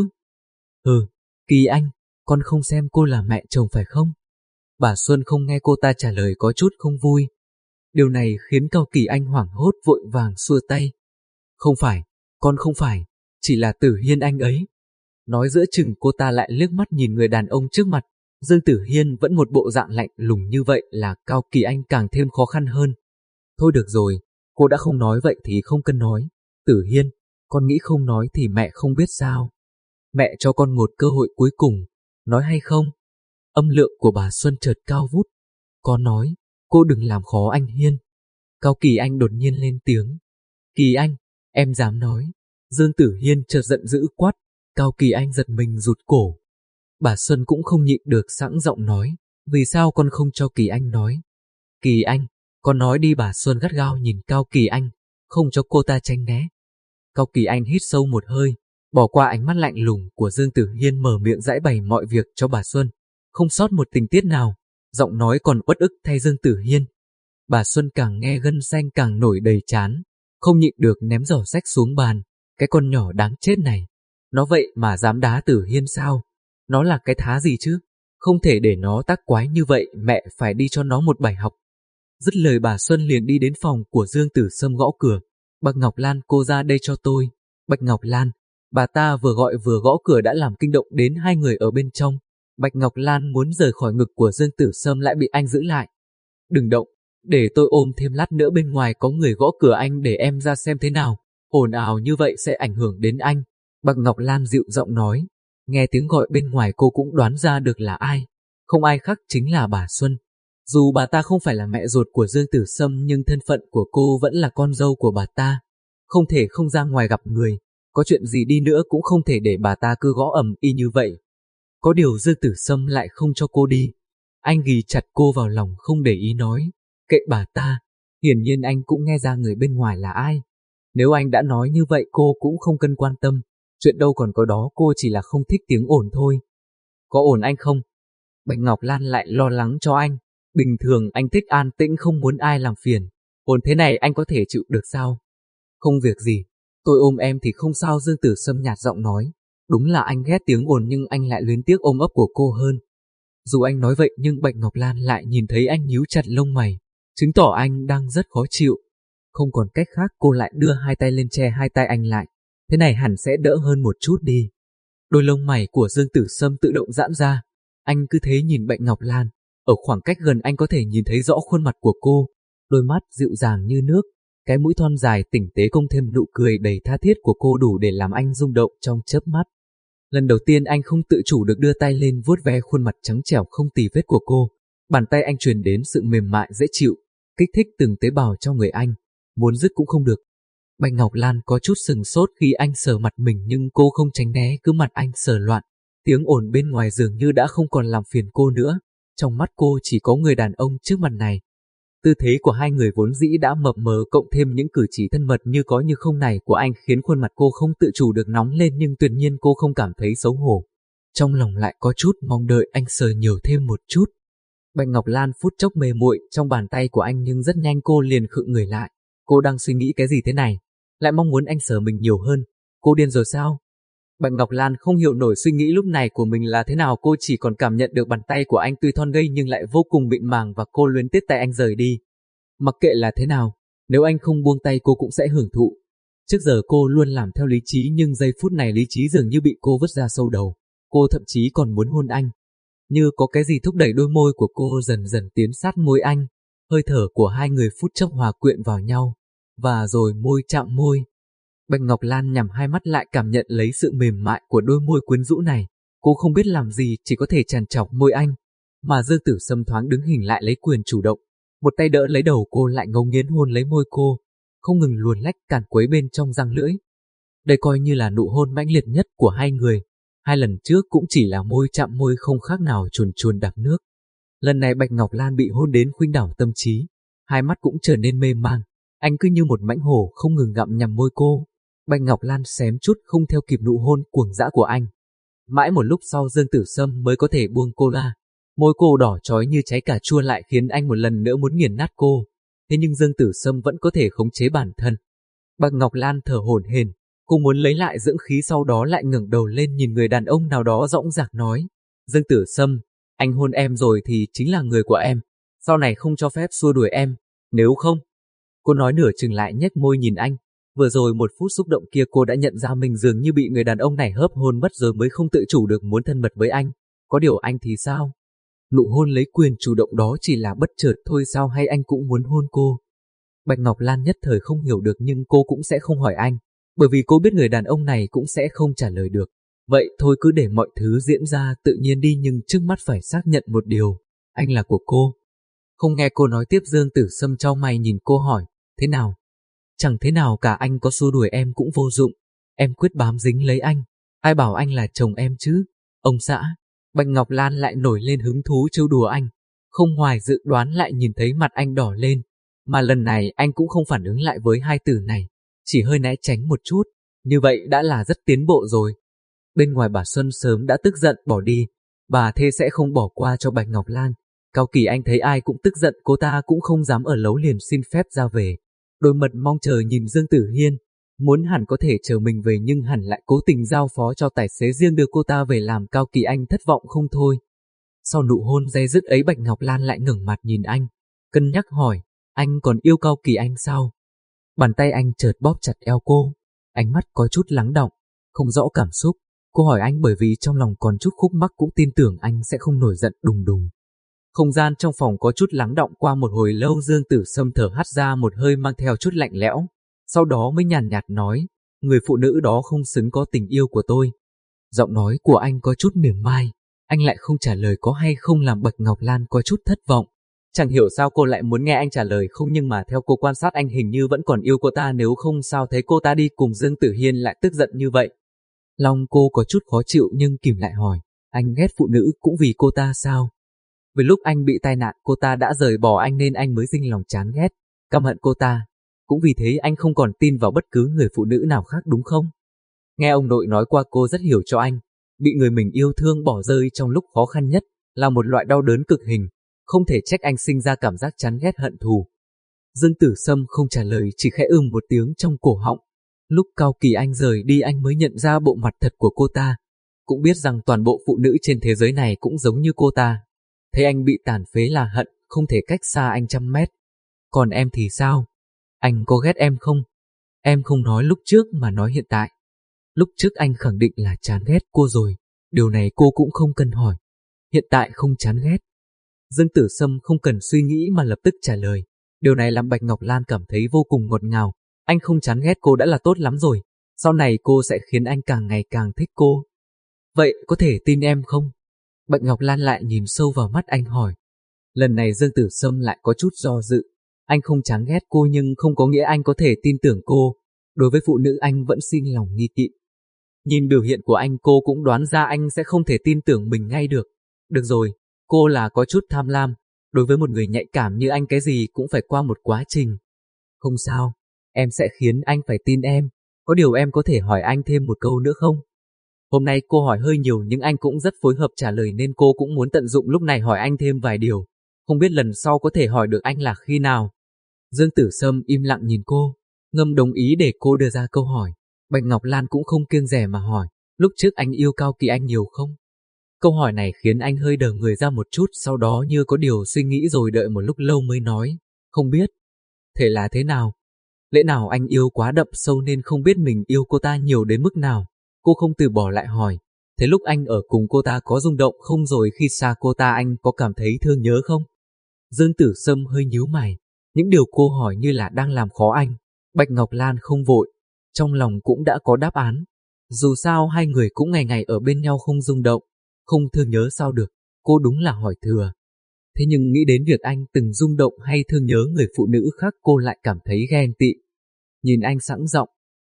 Kỳ Anh, con không xem cô là mẹ chồng phải không? Bà Xuân không nghe cô ta trả lời có chút không vui. Điều này khiến Cao Kỳ Anh hoảng hốt vội vàng xua tay. Không phải, con không phải, chỉ là Tử Hiên anh ấy. Nói giữa chừng cô ta lại liếc mắt nhìn người đàn ông trước mặt. Dương Tử Hiên vẫn một bộ dạng lạnh lùng như vậy là Cao Kỳ Anh càng thêm khó khăn hơn. Thôi được rồi, cô đã không nói vậy thì không cần nói. Tử Hiên, con nghĩ không nói thì mẹ không biết sao. Mẹ cho con một cơ hội cuối cùng, nói hay không? Âm lượng của bà Xuân chợt cao vút. Con nói, cô đừng làm khó anh Hiên. Cao Kỳ Anh đột nhiên lên tiếng. Kỳ Anh, em dám nói. Dương Tử Hiên chợt giận dữ quát. Cao Kỳ Anh giật mình rụt cổ. Bà Xuân cũng không nhịn được sẵn giọng nói. Vì sao con không cho Kỳ Anh nói? Kỳ Anh, con nói đi. Bà Xuân gắt gao nhìn Cao Kỳ Anh, không cho cô ta tránh né. Cao Kỳ Anh hít sâu một hơi, bỏ qua ánh mắt lạnh lùng của Dương Tử Hiên, mở miệng giải bày mọi việc cho bà Xuân, không sót một tình tiết nào, giọng nói còn uất ức thay Dương Tử Hiên. Bà Xuân càng nghe gân xanh càng nổi đầy trán, không nhịn được ném giỏ sách xuống bàn. Cái con nhỏ đáng chết này, nó vậy mà dám đá Tử Hiên sao? Nó là cái thá gì chứ? Không thể để nó tác quái như vậy, mẹ phải đi cho nó một bài học. Dứt lời bà Xuân liền đi đến phòng của Dương Tử Sâm gõ cửa. Bạch Ngọc Lan, cô ra đây cho tôi. Bạch Ngọc Lan, bà ta vừa gọi vừa gõ cửa đã làm kinh động đến hai người ở bên trong. Bạch Ngọc Lan muốn rời khỏi ngực của Dương Tử Sâm lại bị anh giữ lại. Đừng động, để tôi ôm thêm lát nữa, bên ngoài có người gõ cửa, anh để em ra xem thế nào. Ồn ào như vậy sẽ ảnh hưởng đến anh. Bạch Ngọc Lan dịu giọng nói. Nghe tiếng gọi bên ngoài cô cũng đoán ra được là ai. Không ai khác chính là bà Xuân. Dù bà ta không phải là mẹ ruột của Dương Tử Sâm nhưng thân phận của cô vẫn là con dâu của bà ta. Không thể không ra ngoài gặp người. Có chuyện gì đi nữa cũng không thể để bà ta cứ gõ ầm ĩ như vậy. Có điều Dương Tử Sâm lại không cho cô đi. Anh ghì chặt cô vào lòng không để ý nói. Kệ bà ta. Hiển nhiên anh cũng nghe ra người bên ngoài là ai. Nếu anh đã nói như vậy cô cũng không cần quan tâm. Chuyện đâu còn có đó, cô chỉ là không thích tiếng ồn thôi. Có ồn anh không? Bạch Ngọc Lan lại lo lắng cho anh. Bình thường anh thích an tĩnh, không muốn ai làm phiền. Ồn thế này anh có thể chịu được sao? Không việc gì, tôi ôm em thì không sao. Dương Tử Sâm nhạt giọng nói. Đúng là anh ghét tiếng ồn nhưng anh lại luyến tiếc ôm ấp của cô hơn. Dù anh nói vậy nhưng Bạch Ngọc Lan lại nhìn thấy anh nhíu chặt lông mày, chứng tỏ anh đang rất khó chịu. Không còn cách khác, cô lại đưa hai tay lên che hai tay anh lại. Thế này hẳn sẽ đỡ hơn một chút đi. Đôi lông mày của Dương Tử Sâm tự động giãn ra. Anh cứ thế nhìn Bạch Ngọc Lan. Ở khoảng cách gần anh có thể nhìn thấy rõ khuôn mặt của cô. Đôi mắt dịu dàng như nước, cái mũi thon dài tinh tế cộng thêm nụ cười đầy tha thiết của cô đủ để làm anh rung động trong chớp mắt. Lần đầu tiên anh không tự chủ được đưa tay lên vuốt ve khuôn mặt trắng trẻo không tì vết của cô. Bàn tay anh truyền đến sự mềm mại dễ chịu, kích thích từng tế bào trong người anh, muốn dứt cũng không được. Bạch Ngọc Lan có chút sừng sốt khi anh sờ mặt mình nhưng cô không tránh né, cứ mặt anh sờ loạn. Tiếng ồn bên ngoài dường như đã không còn làm phiền cô nữa. Trong mắt cô chỉ có người đàn ông trước mặt này. Tư thế của hai người vốn dĩ đã mập mờ cộng thêm những cử chỉ thân mật như có như không này của anh khiến khuôn mặt cô không tự chủ được nóng lên, nhưng tuyệt nhiên cô không cảm thấy xấu hổ. Trong lòng lại có chút mong đợi anh sờ nhiều thêm một chút. Bạch Ngọc Lan phút chốc mê muội trong bàn tay của anh nhưng rất nhanh cô liền khựng người lại. Cô đang suy nghĩ cái gì thế này? Lại mong muốn anh sờ mình nhiều hơn. Cô điên rồi sao? Bạch Ngọc Lan không hiểu nổi suy nghĩ lúc này của mình là thế nào. Cô chỉ còn cảm nhận được bàn tay của anh tuy thon gây nhưng lại vô cùng mịn màng và cô luyến tiếc tay anh rời đi. Mặc kệ là thế nào, nếu anh không buông tay cô cũng sẽ hưởng thụ. Trước giờ cô luôn làm theo lý trí nhưng giây phút này lý trí dường như bị cô vứt ra sâu đầu. Cô thậm chí còn muốn hôn anh. Như có cái gì thúc đẩy đôi môi của cô dần dần tiến sát môi anh. Hơi thở của hai người phút chốc hòa quyện vào nhau. Và rồi môi chạm môi. Bạch Ngọc Lan nhắm hai mắt lại cảm nhận lấy sự mềm mại của đôi môi quyến rũ này. Cô không biết làm gì, chỉ có thể trằn trọc môi anh. Mà Dương Tử Sâm thoáng đứng hình lại lấy quyền chủ động. Một tay đỡ lấy đầu cô lại ngấu nghiến hôn lấy môi cô, không ngừng luồn lách càn quấy bên trong răng lưỡi. Đây coi như là nụ hôn mãnh liệt nhất của hai người. Hai lần trước cũng chỉ là môi chạm môi không khác nào chuồn chuồn đạp nước. Lần này Bạch Ngọc Lan bị hôn đến khuynh đảo tâm trí, hai mắt cũng trở nên mê man. Anh cứ như một mãnh hổ không ngừng gặm nhằm môi cô. Bạch Ngọc Lan xém chút không theo kịp nụ hôn cuồng dã của anh. Mãi một lúc sau Dương Tử Sâm mới có thể buông cô ra. Môi cô đỏ chói như trái cà chua lại khiến anh một lần nữa muốn nghiền nát cô. Thế nhưng Dương Tử Sâm vẫn có thể khống chế bản thân. Bạch Ngọc Lan thở hổn hển, cô muốn lấy lại dưỡng khí, sau đó lại ngẩng đầu lên nhìn người đàn ông nào đó dõng dạc nói. Dương Tử Sâm, anh hôn em rồi thì chính là người của em. Sau này không cho phép xua đuổi em, nếu không. Cô nói nửa chừng lại nhếch môi nhìn anh. Vừa rồi một phút xúc động kia cô đã nhận ra mình dường như bị người đàn ông này hớp hôn mất rồi mới không tự chủ được muốn thân mật với anh. Có điều anh thì sao? Nụ hôn lấy quyền chủ động đó chỉ là bất chợt thôi sao, hay anh cũng muốn hôn cô? Bạch Ngọc Lan nhất thời không hiểu được, nhưng cô cũng sẽ không hỏi anh, bởi vì cô biết người đàn ông này cũng sẽ không trả lời được. Vậy thôi cứ để mọi thứ diễn ra tự nhiên đi, nhưng trước mắt phải xác nhận một điều, anh là của cô. Không nghe cô nói tiếp, Dương Tử Sâm chau mày nhìn cô hỏi, thế nào? Chẳng thế nào cả, anh có xua đuổi em cũng vô dụng, em quyết bám dính lấy anh, ai bảo anh là chồng em chứ? Ông xã. Bạch Ngọc Lan lại nổi lên hứng thú trêu đùa anh, không ngoài dự đoán lại nhìn thấy mặt anh đỏ lên, mà lần này anh cũng không phản ứng lại với hai từ này, chỉ hơi né tránh một chút, như vậy đã là rất tiến bộ rồi. Bên ngoài bà Xuân sớm đã tức giận bỏ đi, bà thê sẽ không bỏ qua cho Bạch Ngọc Lan. Cao Kỳ Anh thấy ai cũng tức giận, cô ta cũng không dám ở lâu liền xin phép ra về. Đôi mật mong chờ nhìn Dương Tử Hiên, muốn hẳn có thể chờ mình về nhưng hẳn lại cố tình giao phó cho tài xế riêng đưa cô ta về, làm Cao Kỳ Anh thất vọng không thôi. Sau nụ hôn day dứt ấy, Bạch Ngọc Lan lại ngẩng mặt nhìn anh, cân nhắc hỏi, anh còn yêu Cao Kỳ Anh sao? Bàn tay anh chợt bóp chặt eo cô, ánh mắt có chút lắng đọng, không rõ cảm xúc. Cô hỏi anh bởi vì trong lòng còn chút khúc mắc, cũng tin tưởng anh sẽ không nổi giận đùng đùng. Không gian trong phòng có chút lắng đọng, qua một hồi lâu Dương Tử Sâm thở hắt ra một hơi mang theo chút lạnh lẽo, sau đó mới nhàn nhạt nói, người phụ nữ đó không xứng có tình yêu của tôi. Giọng nói của anh có chút mỉa mai, anh lại không trả lời có hay không làm Bạch Ngọc Lan có chút thất vọng. Chẳng hiểu sao cô lại muốn nghe anh trả lời không, nhưng mà theo cô quan sát anh hình như vẫn còn yêu cô ta, nếu không sao thấy cô ta đi cùng Dương Tử Hiên lại tức giận như vậy. Lòng cô có chút khó chịu nhưng kìm lại hỏi, anh ghét phụ nữ cũng vì cô ta sao? Vì lúc anh bị tai nạn cô ta đã rời bỏ anh nên anh mới sinh lòng chán ghét, căm hận cô ta. Cũng vì thế anh không còn tin vào bất cứ người phụ nữ nào khác đúng không? Nghe ông nội nói qua, cô rất hiểu cho anh. Bị người mình yêu thương bỏ rơi trong lúc khó khăn nhất là một loại đau đớn cực hình, không thể trách anh sinh ra cảm giác chán ghét hận thù. Dương Tử Sâm không trả lời, chỉ khẽ một tiếng trong cổ họng. Lúc Cao Kỳ Anh rời đi anh mới nhận ra bộ mặt thật của cô ta, cũng biết rằng toàn bộ phụ nữ trên thế giới này cũng giống như cô ta. Thấy anh bị tàn phế là hận không thể cách xa anh 100 mét. Còn em thì sao? Anh có ghét em không? Em không nói lúc trước mà nói hiện tại. Lúc trước anh khẳng định là chán ghét cô rồi, điều này cô cũng không cần hỏi. Hiện tại không chán ghét. Dương Tử Sâm không cần suy nghĩ mà lập tức trả lời. Điều này làm Bạch Ngọc Lan cảm thấy vô cùng ngọt ngào. Anh không chán ghét cô đã là tốt lắm rồi, sau này cô sẽ khiến anh càng ngày càng thích cô. Vậy có thể tin em không? Bạch Ngọc Lan lại nhìn sâu vào mắt anh hỏi. Lần này Dương Tử Sâm lại có chút do dự. Anh không chán ghét cô nhưng không có nghĩa anh có thể tin tưởng cô. Đối với phụ nữ anh vẫn sinh lòng nghi kỵ. Nhìn biểu hiện của anh cô cũng đoán ra anh sẽ không thể tin tưởng mình ngay được. Được rồi, cô là có chút tham lam. Đối với một người nhạy cảm như anh cái gì cũng phải qua một quá trình. Không sao, em sẽ khiến anh phải tin em. Có điều em có thể hỏi anh thêm một câu nữa không? Hôm nay cô hỏi hơi nhiều nhưng anh cũng rất phối hợp trả lời nên cô cũng muốn tận dụng lúc này hỏi anh thêm vài điều. Không biết lần sau có thể hỏi được anh là khi nào? Dương Tử Sâm im lặng nhìn cô, ngầm đồng ý để cô đưa ra câu hỏi. Bạch Ngọc Lan cũng không kiêng dè mà hỏi, lúc trước anh yêu Cao Kỳ Anh nhiều không? Câu hỏi này khiến anh hơi đờ người ra một chút, sau đó như có điều suy nghĩ rồi đợi một lúc lâu mới nói, không biết. Thế là thế nào? Lẽ nào anh yêu quá đậm sâu nên không biết mình yêu cô ta nhiều đến mức nào? Cô không từ bỏ lại hỏi, thế lúc anh ở cùng cô ta có rung động không, rồi khi xa cô ta anh có cảm thấy thương nhớ không? Dương Tử Sâm hơi nhíu mày, những điều cô hỏi như là đang làm khó anh. Bạch Ngọc Lan không vội, trong lòng cũng đã có đáp án. Dù sao hai người cũng ngày ngày ở bên nhau, không rung động, không thương nhớ sao được, cô đúng là hỏi thừa. Thế nhưng nghĩ đến việc anh từng rung động hay thương nhớ người phụ nữ khác cô lại cảm thấy ghen tị. Nhìn anh sẵn giọng,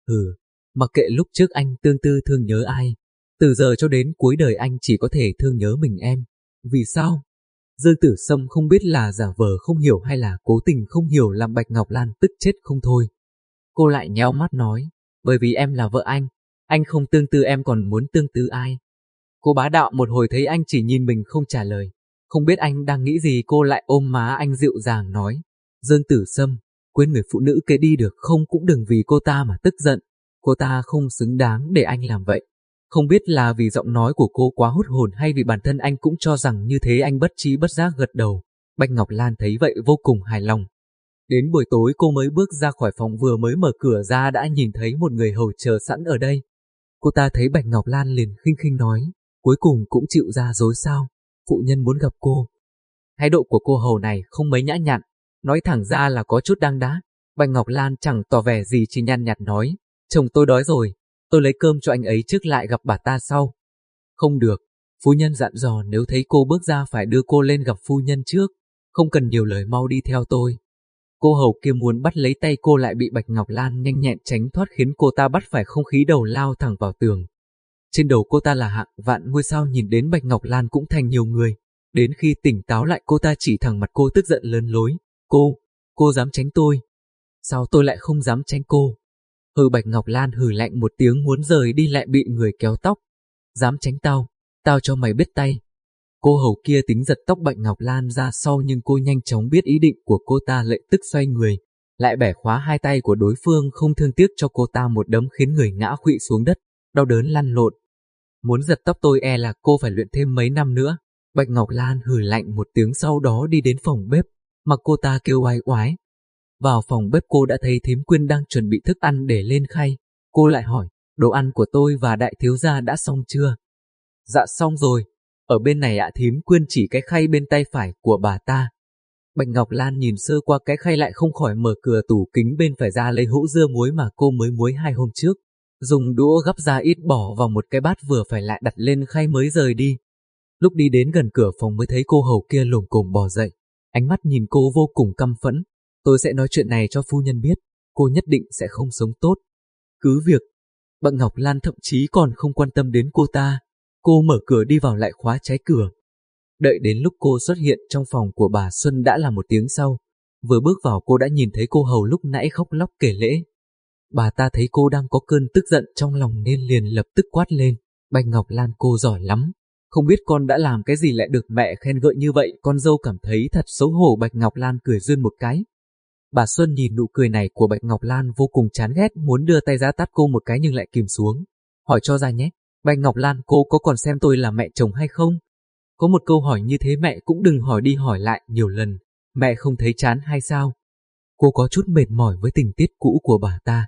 mặc kệ lúc trước anh tương tư thương nhớ ai, từ giờ cho đến cuối đời anh chỉ có thể thương nhớ mình em. Vì sao? Dương Tử Sâm không biết là giả vờ không hiểu hay là cố tình không hiểu làm Bạch Ngọc Lan tức chết không thôi. Cô lại nhéo mắt nói, bởi vì em là vợ anh không tương tư em còn muốn tương tư ai? Cô bá đạo một hồi thấy anh chỉ nhìn mình không trả lời. Không biết anh đang nghĩ gì, cô lại ôm má anh dịu dàng nói, Dương Tử Sâm, quên người phụ nữ kia đi được không, cũng đừng vì cô ta mà tức giận. Cô ta không xứng đáng để anh làm vậy. Không biết là vì giọng nói của cô quá hút hồn hay vì bản thân anh cũng cho rằng như thế, anh bất trí bất giác gật đầu. Bạch Ngọc Lan thấy vậy vô cùng hài lòng. Đến buổi tối cô mới bước ra khỏi phòng, vừa mới mở cửa ra đã nhìn thấy một người hầu chờ sẵn ở đây. Cô ta thấy Bạch Ngọc Lan liền khinh khinh nói, cuối cùng cũng chịu ra dối sao, phụ nhân muốn gặp cô. Thái độ của cô hầu này không mấy nhã nhặn, nói thẳng ra là có chút đăng đá. Bạch Ngọc Lan chẳng tỏ vẻ gì, chỉ nhăn nhặt nói, chồng tôi đói rồi, tôi lấy cơm cho anh ấy trước lại gặp bà ta sau. Không được, phu nhân dặn dò nếu thấy cô bước ra phải đưa cô lên gặp phu nhân trước, không cần nhiều lời, mau đi theo tôi. Cô hầu kia muốn bắt lấy tay cô lại bị Bạch Ngọc Lan nhanh nhẹn tránh thoát, khiến cô ta bắt phải không khí đầu lao thẳng vào tường. Trên đầu cô ta là hạng vạn ngôi sao, nhìn đến Bạch Ngọc Lan cũng thành nhiều người. Đến khi tỉnh táo lại cô ta chỉ thẳng mặt cô, tức giận lớn lối, cô dám tránh tôi? Sao tôi lại không dám tránh cô? Bạch Ngọc Lan hừ lạnh một tiếng muốn rời đi lại bị người kéo tóc. Dám tránh tao cho mày biết tay. Cô hầu kia tính giật tóc Bạch Ngọc Lan ra sau, nhưng cô nhanh chóng biết ý định của cô ta, lập tức xoay người, lại bẻ khóa hai tay của đối phương, không thương tiếc cho cô ta một đấm khiến người ngã khuỵu xuống đất, đau đớn lăn lộn. Muốn giật tóc tôi e là cô phải luyện thêm mấy năm nữa. Bạch Ngọc Lan hừ lạnh một tiếng, sau đó đi đến phòng bếp, mặc cô ta kêu oai oái. Vào phòng bếp cô đã thấy Thím Quyên đang chuẩn bị thức ăn để lên khay. Cô lại hỏi, đồ ăn của tôi và đại thiếu gia đã xong chưa? Dạ xong rồi, ở bên này ạ. Thím Quyên chỉ cái khay bên tay phải của bà ta. Bạch Ngọc Lan nhìn sơ qua cái khay lại không khỏi mở cửa tủ kính bên phải ra lấy hũ dưa muối mà cô mới muối 2 hôm trước. Dùng đũa gắp ra ít bỏ vào một cái bát vừa phải lại đặt lên khay mới rời đi. Lúc đi đến gần cửa phòng mới thấy cô hầu kia lồm cồm bò dậy, ánh mắt nhìn cô vô cùng căm phẫn. Tôi sẽ nói chuyện này cho phu nhân biết, cô nhất định sẽ không sống tốt. Cứ việc. Bạch Ngọc Lan thậm chí còn không quan tâm đến cô ta. Cô mở cửa đi vào lại khóa trái cửa. Đợi đến lúc cô xuất hiện trong phòng của bà Xuân đã là một tiếng sau. Vừa bước vào cô đã nhìn thấy cô hầu lúc nãy khóc lóc kể lễ. Bà ta thấy cô đang có cơn tức giận trong lòng nên liền lập tức quát lên, Bạch Ngọc Lan cô giỏi lắm, không biết con đã làm cái gì lại được mẹ khen ngợi như vậy. Con dâu cảm thấy thật xấu hổ. Bạch Ngọc Lan cười rên một cái. Bà Xuân nhìn nụ cười này của Bạch Ngọc Lan vô cùng chán ghét, muốn đưa tay ra tát cô một cái nhưng lại kìm xuống. Hỏi cho ra nhé, Bạch Ngọc Lan cô có còn xem tôi là mẹ chồng hay không? Có một câu hỏi như thế mẹ cũng đừng hỏi đi hỏi lại nhiều lần, mẹ không thấy chán hay sao? Cô có chút mệt mỏi với tình tiết cũ của bà ta.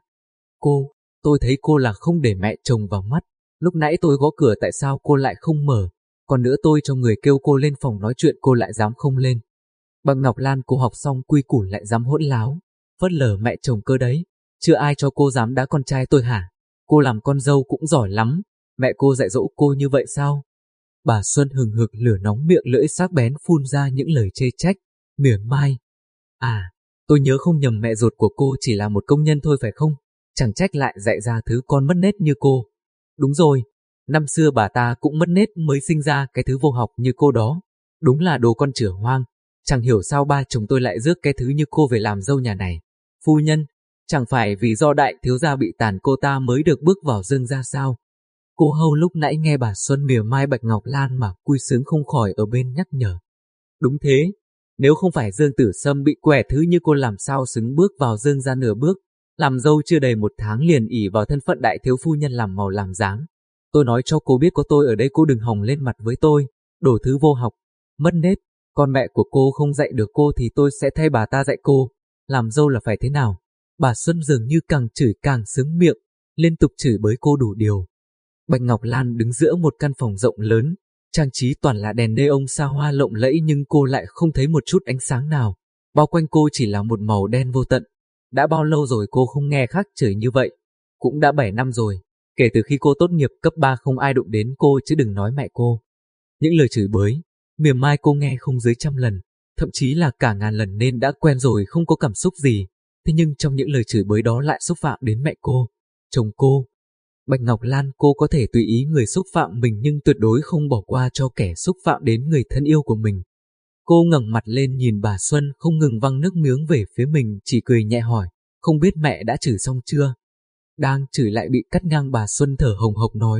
Tôi thấy cô là không để mẹ chồng vào mắt. Lúc nãy tôi gõ cửa tại sao cô lại không mở? Còn nữa tôi cho người kêu cô lên phòng nói chuyện cô lại dám không lên. Bạch Ngọc Lan cô học xong quy củ lại dám hỗn láo, phớt lờ mẹ chồng cơ đấy. Chưa ai cho cô dám đá con trai tôi hả? Cô làm con dâu cũng giỏi lắm. Mẹ cô dạy dỗ cô như vậy sao? Bà Xuân hừng hực lửa nóng, miệng lưỡi sắc bén phun ra những lời chê trách, mỉa mai. À, tôi nhớ không nhầm mẹ ruột của cô chỉ là một công nhân thôi phải không? Chẳng trách lại dạy ra thứ con mất nết như cô. Đúng rồi, năm xưa bà ta cũng mất nết mới sinh ra cái thứ vô học như cô đó. Đúng là đồ con chửa hoang. Chẳng hiểu sao ba chồng tôi lại rước cái thứ như cô về làm dâu nhà này. Phu nhân, chẳng phải vì do đại thiếu gia bị tàn cô ta mới được bước vào Dương gia sao? Cô hầu lúc nãy nghe bà Xuân mỉa mai Bạch Ngọc Lan mà vui sướng không khỏi ở bên nhắc nhở. Đúng thế, nếu không phải Dương Tử Sâm bị quẻ thứ như cô làm sao xứng bước vào Dương gia nửa bước. Làm dâu chưa đầy 1 tháng liền ỷ vào thân phận đại thiếu phu nhân làm màu làm dáng. Tôi nói cho cô biết có tôi ở đây cô đừng hòng lên mặt với tôi, đồ thứ vô học, mất nết. Con mẹ của cô không dạy được cô thì tôi sẽ thay bà ta dạy cô. Làm dâu là phải thế nào? Bà Xuân dường như càng chửi càng sướng miệng, liên tục chửi bới cô đủ điều. Bạch Ngọc Lan đứng giữa một căn phòng rộng lớn, trang trí toàn là đèn neon xa hoa lộng lẫy nhưng cô lại không thấy một chút ánh sáng nào. Bao quanh cô chỉ là một màu đen vô tận. Đã bao lâu rồi cô không nghe khác chửi như vậy? Cũng đã 7 năm rồi, kể từ khi cô tốt nghiệp cấp 3 không ai đụng đến cô chứ đừng nói mẹ cô. Những lời chửi bới, mỉa mai cô nghe không dưới 100 lần, thậm chí là cả ngàn lần nên đã quen rồi không có cảm xúc gì. Thế nhưng trong những lời chửi bới đó lại xúc phạm đến mẹ cô, chồng cô. Bạch Ngọc Lan cô có thể tùy ý người xúc phạm mình nhưng tuyệt đối không bỏ qua cho kẻ xúc phạm đến người thân yêu của mình. Cô ngẩng mặt lên nhìn bà Xuân không ngừng văng nước miếng về phía mình, chỉ cười nhẹ hỏi, không biết mẹ đã chửi xong chưa? Đang chửi lại bị cắt ngang. Bà Xuân thở hồng hộc nói,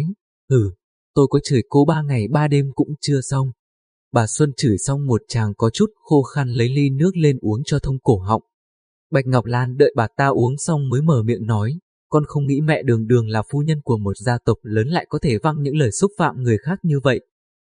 tôi có chửi cô 3 ngày 3 đêm cũng chưa xong. Bà Xuân chửi xong một tràng có chút khô khan lấy ly nước lên uống cho thông cổ họng. Bạch Ngọc Lan đợi bà ta uống xong mới mở miệng nói, con không nghĩ mẹ đường đường là phu nhân của một gia tộc lớn lại có thể văng những lời xúc phạm người khác như vậy.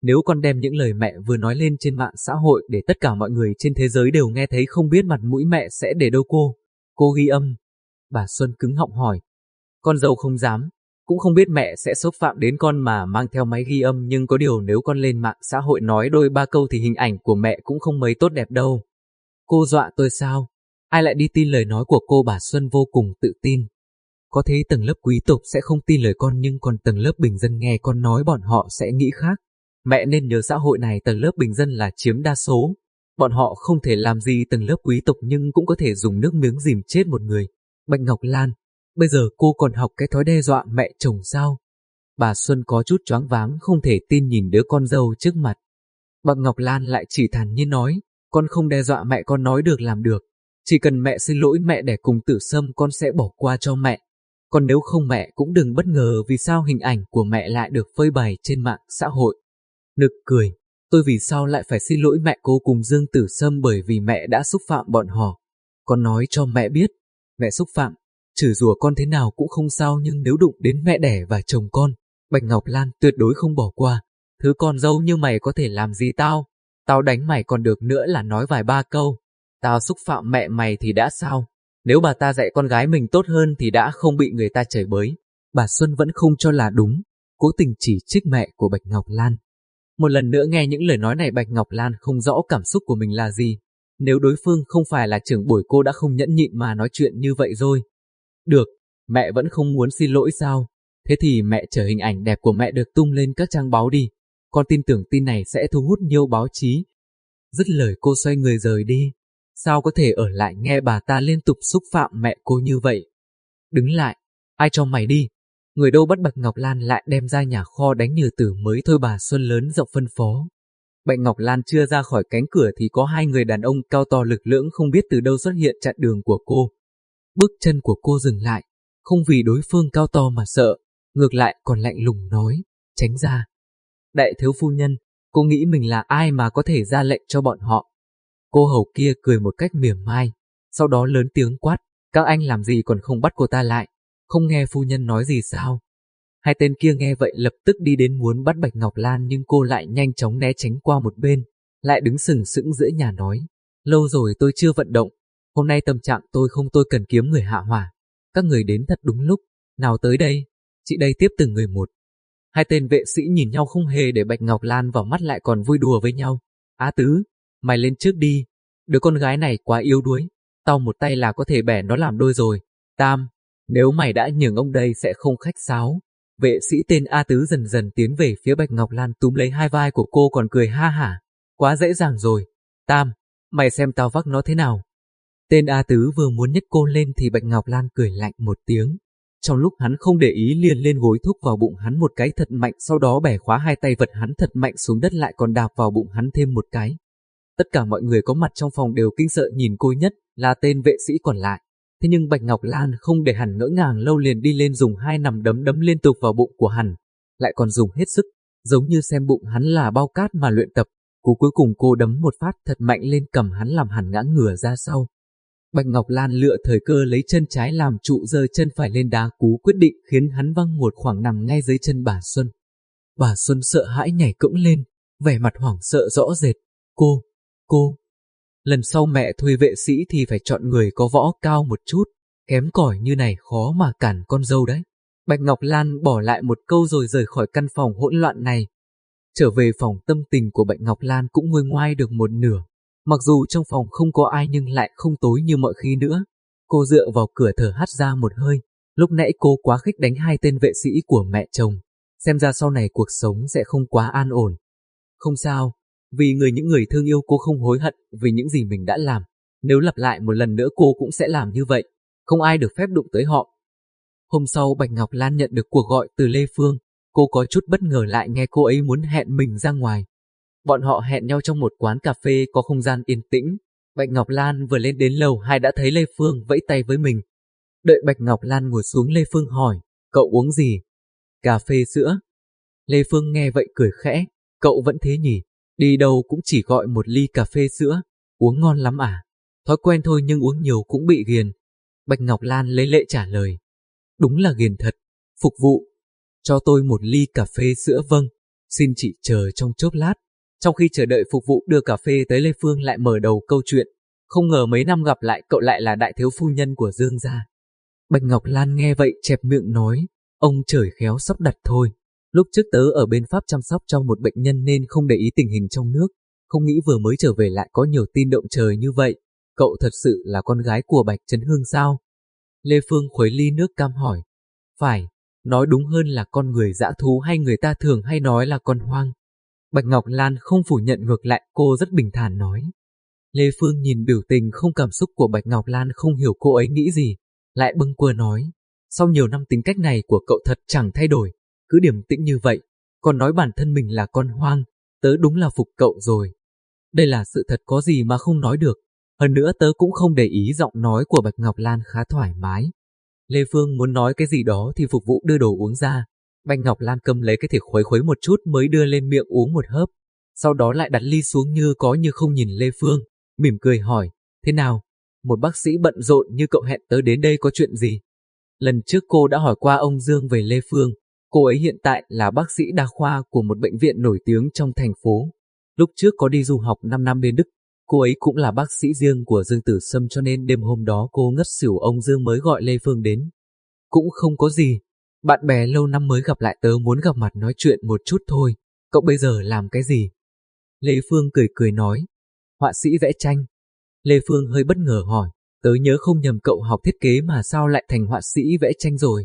Nếu con đem những lời mẹ vừa nói lên trên mạng xã hội để tất cả mọi người trên thế giới đều nghe thấy, không biết mặt mũi mẹ sẽ để đâu cô. Cô ghi âm. Bà Xuân cứng họng hỏi. Con dâu không dám, cũng không biết mẹ sẽ xúc phạm đến con mà mang theo máy ghi âm, nhưng có điều nếu con lên mạng xã hội nói đôi ba câu thì hình ảnh của mẹ cũng không mấy tốt đẹp đâu. Cô dọa tôi sao? Ai lại đi tin lời nói của cô? Bà Xuân vô cùng tự tin. Có thế tầng lớp quý tộc sẽ không tin lời con, nhưng còn tầng lớp bình dân nghe con nói bọn họ sẽ nghĩ khác. Mẹ nên nhớ xã hội này tầng lớp bình dân là chiếm đa số. Bọn họ không thể làm gì tầng lớp quý tộc nhưng cũng có thể dùng nước miếng dìm chết một người. Bạch Ngọc Lan, bây giờ cô còn học cái thói đe dọa mẹ chồng sao? Bà Xuân có chút choáng váng, không thể tin nhìn đứa con dâu trước mặt. Bạch Ngọc Lan lại chỉ thản nhiên nói, con không đe dọa mẹ, con nói được làm được. Chỉ cần mẹ xin lỗi mẹ đẻ cùng Tử Sâm, con sẽ bỏ qua cho mẹ. Còn nếu không mẹ cũng đừng bất ngờ vì sao hình ảnh của mẹ lại được phơi bày trên mạng xã hội. Nực cười, tôi vì sao lại phải xin lỗi mẹ cô cùng Dương Tử Sâm? Bởi vì mẹ đã xúc phạm bọn họ. Con nói cho mẹ biết, mẹ xúc phạm, chửi rủa con thế nào cũng không sao, nhưng nếu đụng đến mẹ đẻ và chồng con, Bạch Ngọc Lan tuyệt đối không bỏ qua. Thứ con dâu như mày có thể làm gì tao? Tao đánh mày còn được, nữa là nói vài ba câu. Tao xúc phạm mẹ mày thì đã sao? Nếu bà ta dạy con gái mình tốt hơn thì đã không bị người ta chửi bới. Bà Xuân vẫn không cho là đúng, cố tình chỉ trích mẹ của Bạch Ngọc Lan. Một lần nữa nghe những lời nói này, Bạch Ngọc Lan không rõ cảm xúc của mình là gì. Nếu đối phương không phải là trưởng bối, cô đã không nhẫn nhịn mà nói chuyện như vậy rồi. Được, mẹ vẫn không muốn xin lỗi sao? Thế thì mẹ chở hình ảnh đẹp của mẹ được tung lên các trang báo đi. Con tin tưởng tin này sẽ thu hút nhiều báo chí. Dứt lời cô xoay người rời đi. Sao có thể ở lại nghe bà ta liên tục xúc phạm mẹ cô như vậy? Đứng lại, ai cho mày đi? Người đâu bắt Bạch Ngọc Lan lại đem ra nhà kho đánh như tử mới thôi, bà Xuân lớn giọng phân phó. Bạch Ngọc Lan chưa ra khỏi cánh cửa thì có hai người đàn ông cao to lực lưỡng không biết từ đâu xuất hiện chặn đường của cô. Bước chân của cô dừng lại, không vì đối phương cao to mà sợ, ngược lại còn lạnh lùng nói, tránh ra. Đại thiếu phu nhân, cô nghĩ mình là ai mà có thể ra lệnh cho bọn họ? Cô hầu kia cười một cách mỉa mai, sau đó lớn tiếng quát, các anh làm gì còn không bắt cô ta lại, không nghe phu nhân nói gì sao? Hai tên kia nghe vậy lập tức đi đến muốn bắt Bạch Ngọc Lan, nhưng cô lại nhanh chóng né tránh qua một bên, lại đứng sừng sững giữa nhà nói, lâu rồi tôi chưa vận động, hôm nay tâm trạng tôi không, tôi cần kiếm người hạ hỏa. Các người đến thật đúng lúc, nào tới đây, chị đây tiếp từng người một. Hai tên vệ sĩ nhìn nhau không hề để Bạch Ngọc Lan vào mắt, lại còn vui đùa với nhau. Á Tứ, mày lên trước đi, đứa con gái này quá yếu đuối, tao một tay là có thể bẻ nó làm đôi rồi. Tam, nếu mày đã nhường ông đây sẽ không khách sáo. Vệ sĩ tên A Tứ dần dần tiến về phía Bạch Ngọc Lan, túm lấy hai vai của cô còn cười ha hả. Quá dễ dàng rồi. Tam, mày xem tao vác nó thế nào. Tên A Tứ vừa muốn nhấc cô lên thì Bạch Ngọc Lan cười lạnh một tiếng. Trong lúc hắn không để ý liền lên gối thúc vào bụng hắn một cái thật mạnh, sau đó bẻ khóa hai tay vật hắn thật mạnh xuống đất, lại còn đạp vào bụng hắn thêm một cái. Tất cả mọi người có mặt trong phòng đều kinh sợ nhìn cô, nhất là tên vệ sĩ còn lại. Thế nhưng Bạch Ngọc Lan không để hắn ngỡ ngàng lâu, liền đi lên dùng hai nắm đấm đấm liên tục vào bụng của hắn, lại còn dùng hết sức, giống như xem bụng hắn là bao cát mà luyện tập. Cuối cùng cô đấm một phát thật mạnh lên cầm hắn, làm hắn ngã ngửa ra sau. Bạch Ngọc Lan lựa thời cơ lấy chân trái làm trụ, giơ chân phải lên đá cú quyết định, khiến hắn văng một khoảng nằm ngay dưới chân bà Xuân. Bà Xuân sợ hãi nhảy cẫng lên, vẻ mặt hoảng sợ rõ rệt. Cô, lần sau mẹ thuê vệ sĩ thì phải chọn người có võ cao một chút, kém cỏi như này khó mà cản con dâu đấy. Bạch Ngọc Lan bỏ lại một câu rồi rời khỏi căn phòng hỗn loạn này. Trở về phòng, tâm tình của Bạch Ngọc Lan cũng nguôi ngoai được một nửa. Mặc dù trong phòng không có ai nhưng lại không tối như mọi khi nữa. Cô dựa vào cửa thở hắt ra một hơi. Lúc nãy cô quá khích đánh hai tên vệ sĩ của mẹ chồng. Xem ra sau này cuộc sống sẽ không quá an ổn. Không sao, vì những người thương yêu cô không hối hận vì những gì mình đã làm. Nếu lặp lại một lần nữa cô cũng sẽ làm như vậy. Không ai được phép đụng tới họ. Hôm sau Bạch Ngọc Lan nhận được cuộc gọi từ Lê Phương. Cô có chút bất ngờ lại nghe cô ấy muốn hẹn mình ra ngoài. Bọn họ hẹn nhau trong một quán cà phê có không gian yên tĩnh. Bạch Ngọc Lan vừa lên đến lầu 2 đã thấy Lê Phương vẫy tay với mình. Đợi Bạch Ngọc Lan ngồi xuống, Lê Phương hỏi, cậu uống gì? Cà phê sữa. Lê Phương nghe vậy cười khẽ, cậu vẫn thế nhỉ, đi đâu cũng chỉ gọi một ly cà phê sữa, uống ngon lắm à? Thói quen thôi nhưng uống nhiều cũng bị ghiền. Bạch Ngọc Lan lấy lệ trả lời, đúng là ghiền thật, phục vụ. Cho tôi một ly cà phê sữa. Vâng. Xin chị chờ trong chốc lát. Trong khi chờ đợi phục vụ đưa cà phê tới, Lê Phương lại mở đầu câu chuyện. Không ngờ mấy năm gặp lại cậu lại là đại thiếu phu nhân của Dương gia. Bạch Ngọc Lan nghe vậy chẹp miệng nói, ông trời khéo sắp đặt thôi. Lúc trước tớ ở bên Pháp chăm sóc cho một bệnh nhân nên không để ý tình hình trong nước, không nghĩ vừa mới trở về lại có nhiều tin động trời như vậy. Cậu thật sự là con gái của Bạch Trấn Hưng sao? Lê Phương khuấy ly nước cam hỏi. Phải, nói đúng hơn là con người dã thú, hay người ta thường hay nói là con hoang. Bạch Ngọc Lan không phủ nhận, ngược lại cô rất bình thản nói. Lê Phương nhìn biểu tình không cảm xúc của Bạch Ngọc Lan không hiểu cô ấy nghĩ gì, lại bâng quơ nói. Sau nhiều năm tính cách này của cậu thật chẳng thay đổi, cứ điềm tĩnh như vậy, còn nói bản thân mình là con hoang, tớ đúng là phục cậu rồi. Đây là sự thật, có gì mà không nói được. Hơn nữa tớ cũng không để ý giọng nói của Bạch Ngọc Lan khá thoải mái. Lê Phương muốn nói cái gì đó thì phục vụ đưa đồ uống ra. Bạch Ngọc Lan cầm lấy cái thìa khuấy khuấy một chút mới đưa lên miệng uống một hớp. Sau đó lại đặt ly xuống như có như không, nhìn Lê Phương, mỉm cười hỏi, thế nào? Một bác sĩ bận rộn như cậu hẹn tớ đến đây có chuyện gì? Lần trước cô đã hỏi qua ông Dương về Lê Phương. Cô ấy hiện tại là bác sĩ đa khoa của một bệnh viện nổi tiếng trong thành phố. Lúc trước có đi du học 5 năm bên Đức. Cô ấy cũng là bác sĩ riêng của Dương Tử Sâm, cho nên đêm hôm đó cô ngất xỉu, ông Dương mới gọi Lê Phương đến. Cũng không có gì. Bạn bè lâu năm mới gặp lại, tớ muốn gặp mặt nói chuyện một chút thôi. Cậu bây giờ làm cái gì? Lê Phương cười cười nói. Họa sĩ vẽ tranh. Lê Phương hơi bất ngờ hỏi. Tớ nhớ không nhầm cậu học thiết kế mà sao lại thành họa sĩ vẽ tranh rồi?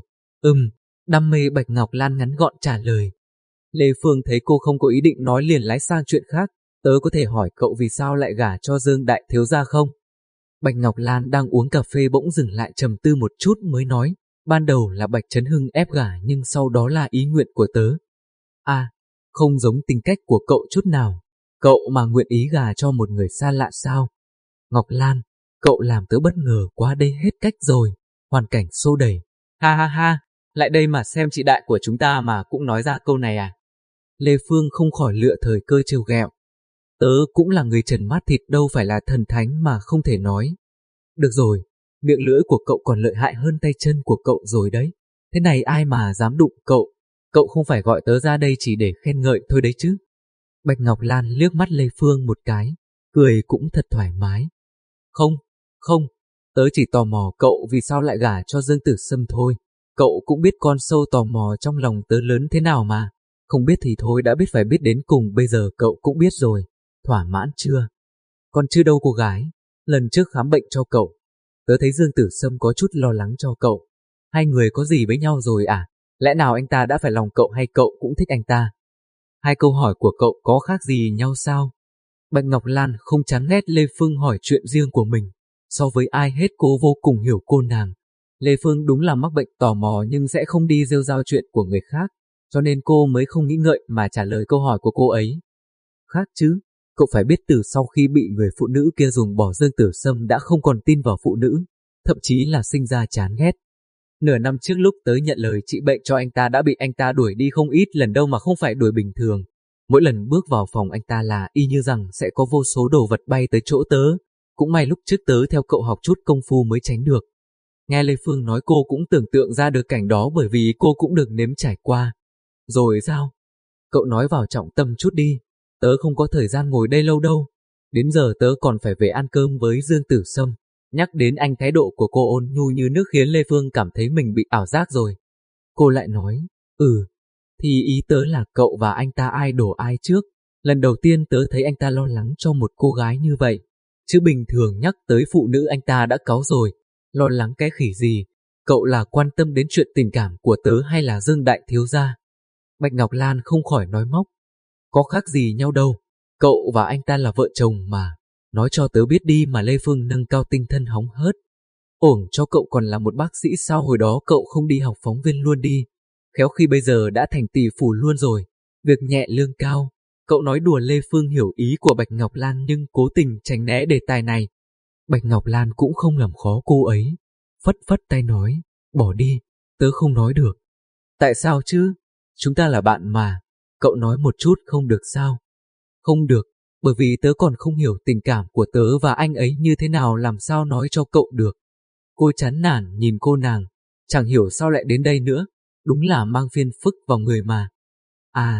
Đam mê. Bạch Ngọc Lan ngắn gọn trả lời. Lê Phương thấy cô không có ý định nói liền lái sang chuyện khác. Tớ có thể hỏi cậu vì sao lại gả cho Dương đại thiếu gia không? Bạch Ngọc Lan đang uống cà phê bỗng dừng lại trầm tư một chút mới nói. Ban đầu là Bạch Trấn Hưng ép gả, nhưng sau đó là ý nguyện của tớ. À, không giống tính cách của cậu chút nào. Cậu mà nguyện ý gả cho một người xa lạ sao? Ngọc Lan, cậu làm tớ bất ngờ quá, đây hết cách rồi. Hoàn cảnh xô đẩy. Ha ha ha, lại đây mà xem, chị đại của chúng ta mà cũng nói ra câu này à? Lê Phương không khỏi lựa thời cơ trêu ghẹo. Tớ cũng là người trần mắt thịt, đâu phải là thần thánh mà không thể nói. Được rồi, miệng lưỡi của cậu còn lợi hại hơn tay chân của cậu rồi đấy. Thế này ai mà dám đụng cậu? Cậu không phải gọi tớ ra đây chỉ để khen ngợi thôi đấy chứ. Bạch Ngọc Lan liếc mắt Lê Phương một cái, cười cũng thật thoải mái. Không, tớ chỉ tò mò cậu vì sao lại gả cho Dương Tử Sâm thôi. Cậu cũng biết con sâu tò mò trong lòng tớ lớn thế nào mà. Không biết thì thôi, đã biết phải biết đến cùng, bây giờ cậu cũng biết rồi. Thỏa mãn chưa? Còn chưa đâu cô gái. Lần trước khám bệnh cho cậu, tớ thấy Dương Tử Sâm có chút lo lắng cho cậu. Hai người có gì với nhau rồi à? Lẽ nào anh ta đã phải lòng cậu hay cậu cũng thích anh ta? Hai câu hỏi của cậu có khác gì nhau sao? Bạch Ngọc Lan không chán ghét Lê Phương hỏi chuyện riêng của mình. So với ai hết cô vô cùng hiểu cô nàng. Lê Phương đúng là mắc bệnh tò mò nhưng sẽ không đi rêu rao chuyện của người khác, cho nên cô mới không nghĩ ngợi mà trả lời câu hỏi của cô ấy. Khác chứ, cậu phải biết từ sau khi bị người phụ nữ kia dùng bỏ Dương Tử Sâm đã không còn tin vào phụ nữ, thậm chí là sinh ra chán ghét. Nửa năm trước lúc tớ nhận lời trị bệnh cho anh ta đã bị anh ta đuổi đi không ít lần đâu mà không phải đuổi bình thường. Mỗi lần bước vào phòng anh ta là y như rằng sẽ có vô số đồ vật bay tới chỗ tớ. Cũng may lúc trước tớ theo cậu học chút công phu mới tránh được. Nghe Lê Phương nói cô cũng tưởng tượng ra được cảnh đó bởi vì cô cũng được nếm trải qua. Rồi sao? Cậu nói vào trọng tâm chút đi. Tớ không có thời gian ngồi đây lâu đâu. Đến giờ tớ còn phải về ăn cơm với Dương Tử Sâm. Nhắc đến anh, thái độ của cô ôn nhu như nước khiến Lê Phương cảm thấy mình bị ảo giác rồi. Cô lại nói, thì ý tớ là cậu và anh ta ai đổ ai trước. Lần đầu tiên tớ thấy anh ta lo lắng cho một cô gái như vậy. Chứ bình thường nhắc tới phụ nữ anh ta đã cáu rồi. Lo lắng cái khỉ gì? Cậu là quan tâm đến chuyện tình cảm của tớ hay là Dương đại thiếu gia? Bạch Ngọc Lan không khỏi nói móc. Có khác gì nhau đâu. Cậu và anh ta là vợ chồng mà. Nói cho tớ biết đi mà. Lê Phương nâng cao tinh thần hóng hớt. Ổn cho cậu còn là một bác sĩ sao hồi đó cậu không đi học phóng viên luôn đi. Khéo khi bây giờ đã thành tỷ phú luôn rồi. Việc nhẹ lương cao. Cậu nói đùa. Lê Phương hiểu ý của Bạch Ngọc Lan nhưng cố tình tránh né đề tài này. Bạch Ngọc Lan cũng không làm khó cô ấy. Phất phất tay nói, bỏ đi, tớ không nói được. Tại sao chứ? Chúng ta là bạn mà. Cậu nói một chút không được sao? Không được, bởi vì tớ còn không hiểu tình cảm của tớ và anh ấy như thế nào, làm sao nói cho cậu được. Cô chán nản nhìn cô nàng, chẳng hiểu sao lại đến đây nữa. Đúng là mang phiền phức vào người mà. À,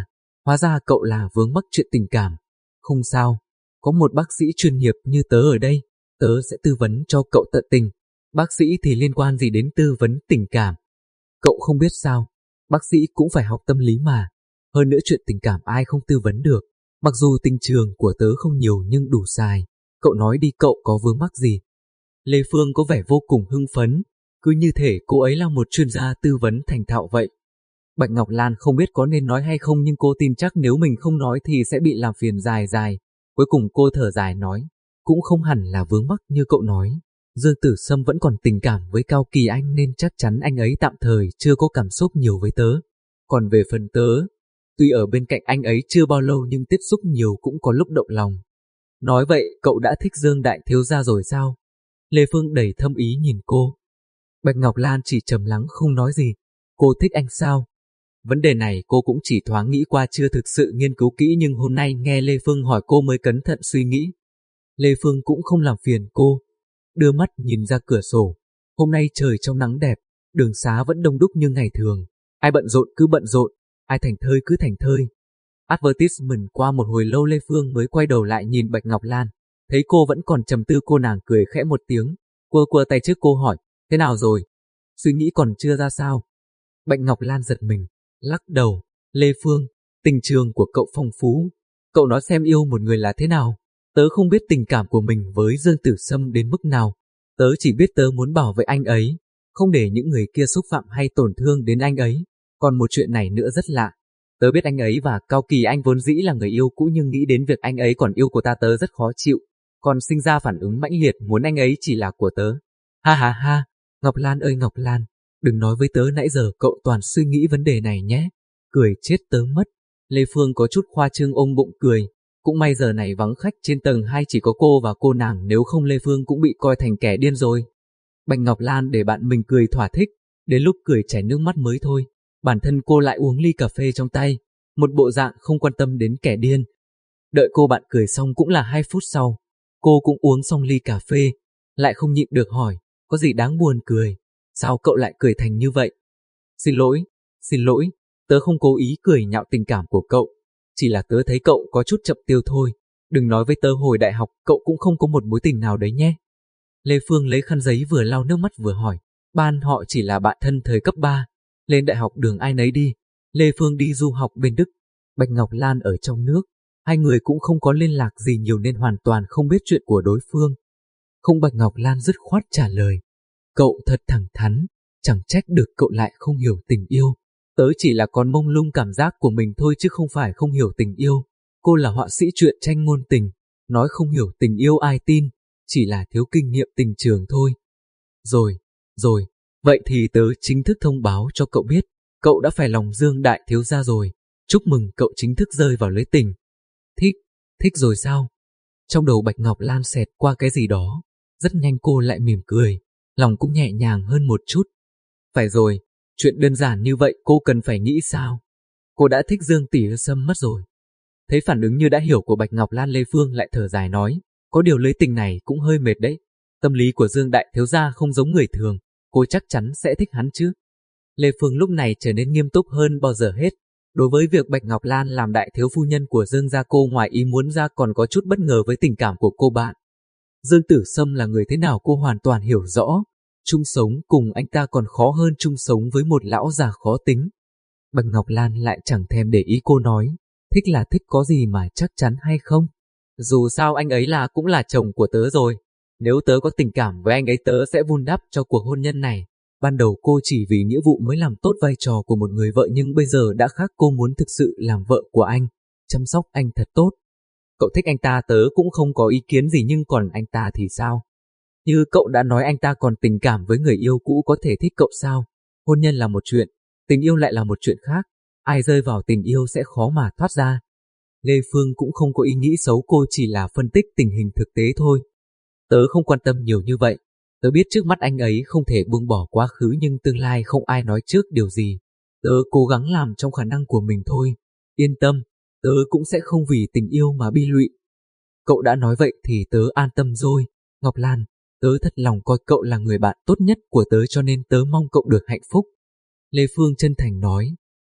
Hóa ra cậu là vướng mắc chuyện tình cảm. Không sao, có một bác sĩ chuyên nghiệp như tớ ở đây, tớ sẽ tư vấn cho cậu tận tình. Bác sĩ thì liên quan gì đến tư vấn tình cảm? Cậu không biết sao, bác sĩ cũng phải học tâm lý mà. Hơn nữa chuyện tình cảm ai không tư vấn được. Mặc dù tình trường của tớ không nhiều nhưng đủ dài. Cậu nói đi, cậu có vướng mắc gì? Lê Phương có vẻ vô cùng hưng phấn, cứ như thể cô ấy là một chuyên gia tư vấn thành thạo vậy. Bạch Ngọc Lan không biết có nên nói hay không, nhưng cô tin chắc nếu mình không nói thì sẽ bị làm phiền dài dài. Cuối cùng cô thở dài nói, cũng không hẳn là vướng mắc như cậu nói. Dương Tử Sâm vẫn còn tình cảm với Cao Kỳ Anh nên chắc chắn anh ấy tạm thời chưa có cảm xúc nhiều với tớ. Còn về phần tớ, tuy ở bên cạnh anh ấy chưa bao lâu nhưng tiếp xúc nhiều cũng có lúc động lòng. Nói vậy cậu đã thích Dương đại thiếu gia rồi sao? Lê Phương đầy thâm ý nhìn cô. Bạch Ngọc Lan chỉ trầm lắng không nói gì. Cô thích anh sao? Vấn đề này cô cũng chỉ thoáng nghĩ qua, chưa thực sự nghiên cứu kỹ, nhưng hôm nay nghe Lê Phương hỏi cô mới cẩn thận suy nghĩ. Lê Phương cũng không làm phiền cô, đưa mắt nhìn ra cửa sổ. Hôm nay trời trong nắng đẹp, đường xá vẫn đông đúc như ngày thường. Ai bận rộn cứ bận rộn, ai thành thơi cứ thành thơi. Advertisement qua một hồi lâu Lê Phương mới quay đầu lại nhìn Bạch Ngọc Lan. Thấy cô vẫn còn trầm tư, cô nàng cười khẽ một tiếng, quơ tay trước cô hỏi, thế nào rồi? Suy nghĩ còn chưa ra sao? Bạch Ngọc Lan giật mình, lắc đầu. Lê Phương, tình trường của cậu phong phú. Cậu nói xem yêu một người là thế nào? Tớ không biết tình cảm của mình với Dương Tử Sâm đến mức nào. Tớ chỉ biết tớ muốn bảo vệ anh ấy, không để những người kia xúc phạm hay tổn thương đến anh ấy. Còn một chuyện này nữa rất lạ. Tớ biết anh ấy và Cao Kỳ Anh vốn dĩ là người yêu cũ, nhưng nghĩ đến việc anh ấy còn yêu của ta tớ rất khó chịu. Còn sinh ra phản ứng mãnh liệt muốn anh ấy chỉ là của tớ. Ha ha ha, Ngọc Lan ơi Ngọc Lan, đừng nói với tớ nãy giờ cậu toàn suy nghĩ vấn đề này nhé. Cười chết tớ mất. Lê Phương có chút khoa trương ôm bụng cười. Cũng may giờ này vắng khách, trên tầng 2 chỉ có cô và cô nàng, nếu không Lê Phương cũng bị coi thành kẻ điên rồi. Bạch Ngọc Lan để bạn mình cười thỏa thích, đến lúc cười chảy nước mắt mới thôi. Bản thân cô lại uống ly cà phê trong tay, một bộ dạng không quan tâm đến kẻ điên. Đợi cô bạn cười xong cũng là 2 phút sau, cô cũng uống xong ly cà phê, lại không nhịn được hỏi, có gì đáng buồn cười, sao cậu lại cười thành như vậy? Xin lỗi, tớ không cố ý cười nhạo tình cảm của cậu, chỉ là tớ thấy cậu có chút chậm tiêu thôi, đừng nói với tớ hồi đại học cậu cũng không có một mối tình nào đấy nhé. Lê Phương lấy khăn giấy vừa lau nước mắt vừa hỏi, ban họ chỉ là bạn thân thời cấp 3, lên đại học đường ai nấy đi. Lê Phương đi du học bên Đức, Bạch Ngọc Lan ở trong nước, hai người cũng không có liên lạc gì nhiều nên hoàn toàn không biết chuyện của đối phương. Không, Bạch Ngọc Lan dứt khoát trả lời, cậu thật thẳng thắn, chẳng trách được cậu lại không hiểu tình yêu. Tớ chỉ là còn mông lung cảm giác của mình thôi chứ không phải không hiểu tình yêu. Cô là họa sĩ truyện tranh ngôn tình, nói không hiểu tình yêu ai tin, chỉ là thiếu kinh nghiệm tình trường thôi. Rồi, vậy thì tớ chính thức thông báo cho cậu biết, cậu đã phải lòng Dương đại thiếu gia rồi, chúc mừng cậu chính thức rơi vào lưới tình. Thích rồi sao? Trong đầu Bạch Ngọc Lan xẹt qua cái gì đó, rất nhanh cô lại mỉm cười, lòng cũng nhẹ nhàng hơn một chút. Phải rồi, chuyện đơn giản như vậy cô cần phải nghĩ sao? Cô đã thích Dương Tỷ Sâm mất rồi. Thấy phản ứng như đã hiểu của Bạch Ngọc Lan, Lê Phương lại thở dài nói, có điều lưới tình này cũng hơi mệt đấy. Tâm lý của Dương đại thiếu gia không giống người thường, cô chắc chắn sẽ thích hắn chứ. Lê Phương lúc này trở nên nghiêm túc hơn bao giờ hết. Đối với việc Bạch Ngọc Lan làm đại thiếu phu nhân của Dương gia, cô ngoài ý muốn ra còn có chút bất ngờ với tình cảm của cô bạn. Dương Tử Sâm là người thế nào cô hoàn toàn hiểu rõ, chung sống cùng anh ta còn khó hơn chung sống với một lão già khó tính. Bạch Ngọc Lan lại chẳng thèm để ý cô nói, thích là thích, có gì mà chắc chắn hay không. Dù sao anh ấy cũng là chồng của tớ rồi, nếu tớ có tình cảm với anh ấy tớ sẽ vun đắp cho cuộc hôn nhân này. Ban đầu cô chỉ vì nghĩa vụ mới làm tốt vai trò của một người vợ, nhưng bây giờ đã khác, cô muốn thực sự làm vợ của anh, chăm sóc anh thật tốt. Cậu thích anh ta tớ cũng không có ý kiến gì, nhưng còn anh ta thì sao? Như cậu đã nói anh ta còn tình cảm với người yêu cũ, có thể thích cậu sao? Hôn nhân là một chuyện, tình yêu lại là một chuyện khác, ai rơi vào tình yêu sẽ khó mà thoát ra. Lê Phương cũng không có ý nghĩ xấu, cô chỉ là phân tích tình hình thực tế thôi. Tớ không quan tâm nhiều như vậy. Tớ biết trước mắt anh ấy không thể buông bỏ quá khứ, nhưng tương lai không ai nói trước điều gì. Tớ cố gắng làm trong khả năng của mình thôi. Yên tâm, tớ cũng sẽ không vì tình yêu mà bi lụy. Cậu đã nói vậy thì tớ an tâm rồi. Ngọc Lan, tớ thật lòng coi cậu là người bạn tốt nhất của tớ, cho nên tớ mong cậu được hạnh phúc. Lê Phương chân thành nói.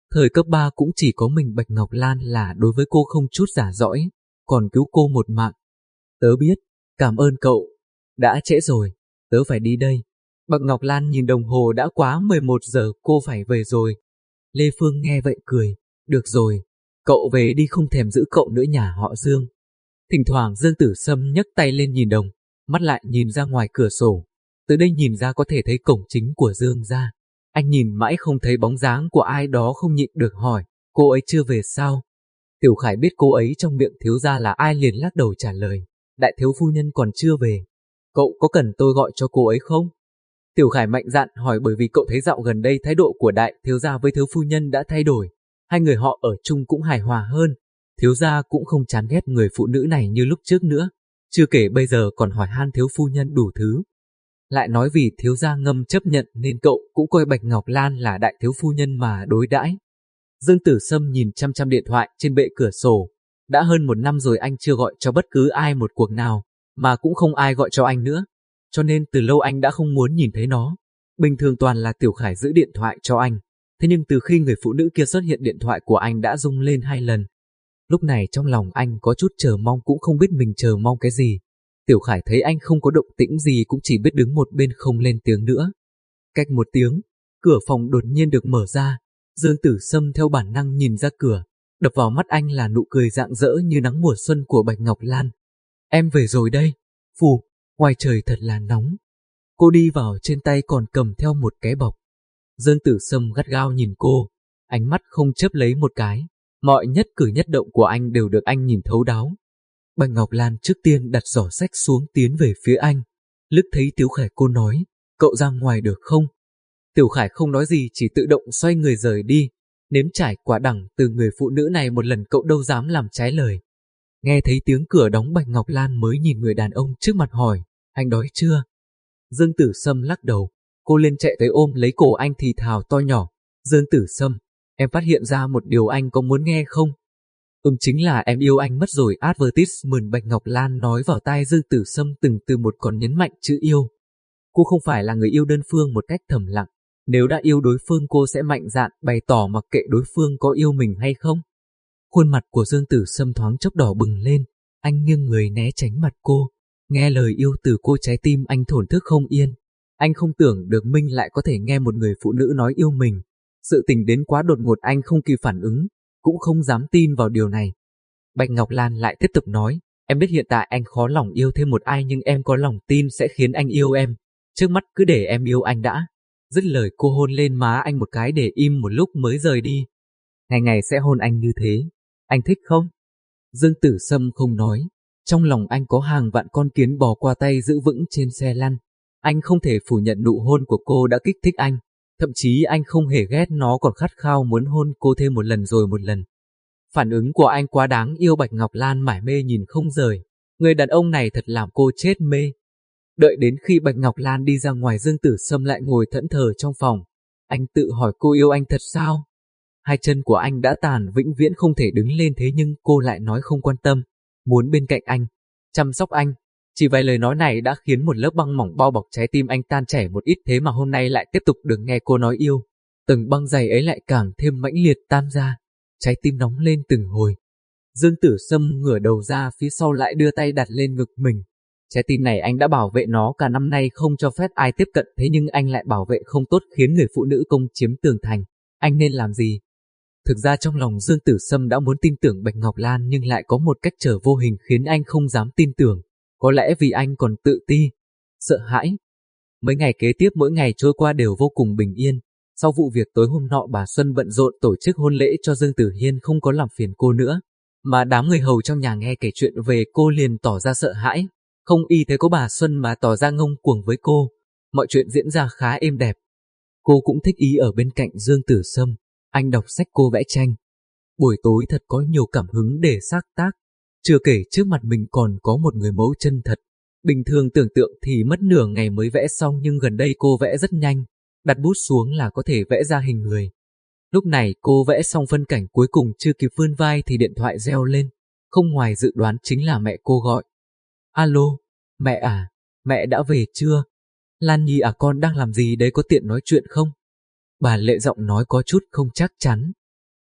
Thời cấp 3 cũng chỉ có mình Bạch Ngọc Lan là đối với cô không chút giả dõi, còn cứu cô một mạng. Tớ biết, cảm ơn cậu. Đã trễ rồi, tớ phải đi đây. Bạch Ngọc Lan nhìn đồng hồ đã quá 11 giờ, cô phải về rồi. Lê Phương nghe vậy cười, được rồi, cậu về đi, không thèm giữ cậu nữa nhà họ Dương. Thỉnh thoảng Dương Tử Sâm nhấc tay lên nhìn đồng, mắt lại nhìn ra ngoài cửa sổ. Từ đây nhìn ra có thể thấy cổng chính của Dương gia. Anh nhìn mãi không thấy bóng dáng của ai đó, không nhịn được hỏi, cô ấy chưa về sao? Tiểu Khải biết cô ấy trong miệng thiếu gia là ai liền lắc đầu trả lời, đại thiếu phu nhân còn chưa về. Cậu có cần tôi gọi cho cô ấy không? Tiểu Khải mạnh dạn hỏi, bởi vì cậu thấy dạo gần đây thái độ của đại thiếu gia với thiếu phu nhân đã thay đổi. Hai người họ ở chung cũng hài hòa hơn. Thiếu gia cũng không chán ghét người phụ nữ này như lúc trước nữa. Chưa kể bây giờ còn hỏi han thiếu phu nhân đủ thứ. Lại nói vì thiếu gia ngầm chấp nhận nên cậu cũng coi Bạch Ngọc Lan là đại thiếu phu nhân mà đối đãi. Dương Tử Sâm nhìn chăm chăm điện thoại trên bệ cửa sổ. Đã hơn 1 năm rồi anh chưa gọi cho bất cứ ai một cuộc nào, mà cũng không ai gọi cho anh nữa. Cho nên từ lâu anh đã không muốn nhìn thấy nó. Bình thường toàn là Tiểu Khải giữ điện thoại cho anh. Thế nhưng từ khi người phụ nữ kia xuất hiện, điện thoại của anh đã rung lên 2 lần. Lúc này trong lòng anh có chút chờ mong, cũng không biết mình chờ mong cái gì. Tiểu Khải thấy anh không có động tĩnh gì cũng chỉ biết đứng một bên không lên tiếng nữa. Cách 1 tiếng, cửa phòng đột nhiên được mở ra. Dương Tử Sâm theo bản năng nhìn ra cửa. Đập vào mắt anh là nụ cười rạng rỡ như nắng mùa xuân của Bạch Ngọc Lan. Em về rồi đây. Phù, ngoài trời thật là nóng. Cô đi vào, trên tay còn cầm theo một cái bọc. Dương Tử Sâm gắt gao nhìn cô, ánh mắt không chớp lấy một cái. Mọi nhất cử nhất động của anh đều được anh nhìn thấu đáo. Bạch Ngọc Lan trước tiên đặt giỏ sách xuống, tiến về phía anh. Lướt thấy Tiểu Khải cô nói, cậu ra ngoài được không? Tiểu Khải không nói gì, chỉ tự động xoay người rời đi. Nếm trải quả đắng từ người phụ nữ này một lần, cậu đâu dám làm trái lời. Nghe thấy tiếng cửa đóng, Bạch Ngọc Lan mới nhìn người đàn ông trước mặt hỏi, anh đói chưa? Dương Tử Sâm lắc đầu. Cô lên chạy tới ôm lấy cổ anh thì thào to nhỏ, Dương Tử Sâm, em phát hiện ra một điều, anh có muốn nghe không? Chính là em yêu anh mất rồi. Advertisement. Bạch Ngọc Lan nói vào tai Dương Tử Sâm từng từ một, còn nhấn mạnh chữ yêu. Cô không phải là người yêu đơn phương một cách thầm lặng. Nếu đã yêu đối phương, cô sẽ mạnh dạn bày tỏ mặc kệ đối phương có yêu mình hay không. Khuôn mặt của Dương Tử Sâm thoáng chốc đỏ bừng lên. Anh nghiêng người né tránh mặt cô. Nghe lời yêu từ cô, trái tim anh thổn thức không yên. Anh không tưởng được mình lại có thể nghe một người phụ nữ nói yêu mình. Sự tình đến quá đột ngột, anh không kịp phản ứng, cũng không dám tin vào điều này. Bạch Ngọc Lan lại tiếp tục nói, em biết hiện tại anh khó lòng yêu thêm một ai, nhưng em có lòng tin sẽ khiến anh yêu em. Trước mắt cứ để em yêu anh đã. Dứt lời cô hôn lên má anh một cái để im một lúc mới rời đi. Ngày ngày sẽ hôn anh như thế, anh thích không? Dương Tử Sâm không nói. Trong lòng anh có hàng vạn con kiến bò qua tay giữ vững trên xe lăn. Anh không thể phủ nhận nụ hôn của cô đã kích thích anh. Thậm chí anh không hề ghét nó, còn khát khao muốn hôn cô thêm một lần rồi một lần. Phản ứng của anh quá đáng yêu. Bạch Ngọc Lan mải mê nhìn không rời. Người đàn ông này thật làm cô chết mê. Đợi đến khi Bạch Ngọc Lan đi ra ngoài, Dương Tử Sâm lại ngồi thẫn thờ trong phòng. Anh tự hỏi, cô yêu anh thật sao? Hai chân của anh đã tàn, vĩnh viễn không thể đứng lên, thế nhưng cô lại nói không quan tâm, muốn bên cạnh anh, chăm sóc anh. Chỉ vài lời nói này đã khiến một lớp băng mỏng bao bọc trái tim anh tan chảy một ít, thế mà hôm nay lại tiếp tục được nghe cô nói yêu. Tầng băng dày ấy lại càng thêm mãnh liệt tan ra, trái tim nóng lên từng hồi. Dương Tử Sâm ngửa đầu ra phía sau, lại đưa tay đặt lên ngực mình. Trái tim này anh đã bảo vệ nó cả năm nay, không cho phép ai tiếp cận, thế nhưng anh lại bảo vệ không tốt, khiến người phụ nữ công chiếm tường thành. Anh nên làm gì? Thực ra trong lòng Dương Tử Sâm đã muốn tin tưởng Bạch Ngọc Lan, nhưng lại có một cách trở vô hình khiến anh không dám tin tưởng. Có lẽ vì anh còn tự ti, sợ hãi. Mấy ngày kế tiếp mỗi ngày trôi qua đều vô cùng bình yên. Sau vụ việc tối hôm nọ, bà Xuân bận rộn tổ chức hôn lễ cho Dương Tử Hiên, không có làm phiền cô nữa. Mà đám người hầu trong nhà nghe kể chuyện về cô liền tỏ ra sợ hãi. Không y thế có bà Xuân mà tỏ ra ngông cuồng với cô. Mọi chuyện diễn ra khá êm đẹp. Cô cũng thích ý ở bên cạnh Dương Tử Sâm. Anh đọc sách, cô vẽ tranh. Buổi tối thật có nhiều cảm hứng để sáng tác. Chưa kể trước mặt mình còn có một người mẫu chân thật. Bình thường tưởng tượng thì mất nửa ngày mới vẽ xong, nhưng gần đây cô vẽ rất nhanh. Đặt bút xuống là có thể vẽ ra hình người. Lúc này cô vẽ xong phân cảnh cuối cùng, chưa kịp vươn vai thì điện thoại reo lên. Không ngoài dự đoán chính là mẹ cô gọi. Alo, mẹ à, mẹ đã về chưa? Lan Nhi à, con đang làm gì đấy, có tiện nói chuyện không? Bà Lệ giọng nói có chút không chắc chắn.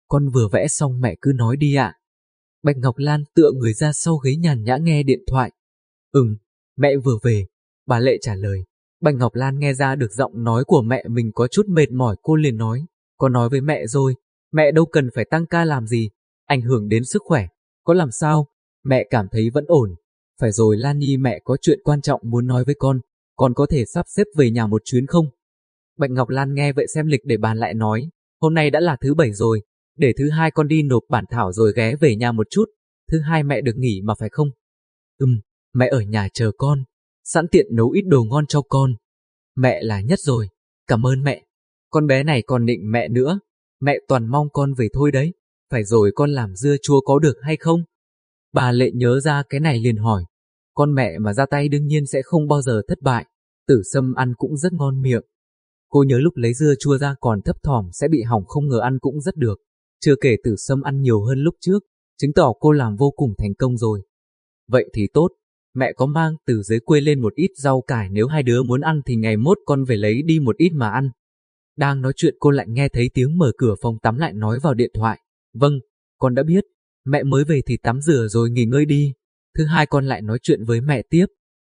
con vừa vẽ xong mẹ cứ nói đi ạ. Bạch Ngọc Lan tựa người ra sau ghế nhàn nhã nghe điện thoại. Mẹ vừa về, bà Lệ trả lời. Bạch Ngọc Lan nghe ra được giọng nói của mẹ mình có chút mệt mỏi, cô liền nói, con nói với mẹ rồi, mẹ đâu cần phải tăng ca làm gì, ảnh hưởng đến sức khỏe, có làm sao, mẹ cảm thấy vẫn ổn. Phải rồi Lan Nhi, mẹ có chuyện quan trọng muốn nói với con có thể sắp xếp về nhà một chuyến không? Bạch Ngọc Lan nghe vậy xem lịch để bàn lại nói, hôm nay đã là thứ Bảy rồi, để thứ Hai con đi nộp bản thảo rồi ghé về nhà một chút, thứ Hai mẹ được nghỉ mà phải không? Mẹ ở nhà chờ con, sẵn tiện nấu ít đồ ngon cho con. Mẹ là nhất rồi, cảm ơn mẹ. Con bé này còn nịnh mẹ nữa, mẹ toàn mong con về thôi đấy. Phải rồi, con làm dưa chua có được hay không? Bà Lệ nhớ ra cái này liền hỏi. Con mẹ mà ra tay đương nhiên sẽ không bao giờ thất bại, Tử Sâm ăn cũng rất ngon miệng. Cô nhớ lúc lấy dưa chua ra còn thấp thỏm sẽ bị hỏng, không ngờ ăn cũng rất được. Chưa kể Tử Sâm ăn nhiều hơn lúc trước, chứng tỏ cô làm vô cùng thành công rồi. Vậy thì tốt, mẹ có mang từ dưới quê lên một ít rau cải, nếu hai đứa muốn ăn thì ngày mốt con về lấy đi một ít mà ăn. Đang nói chuyện cô lại nghe thấy tiếng mở cửa phòng tắm lại nói vào điện thoại. Vâng, con đã biết, mẹ mới về thì tắm rửa rồi nghỉ ngơi đi. Thứ Hai con lại nói chuyện với mẹ tiếp.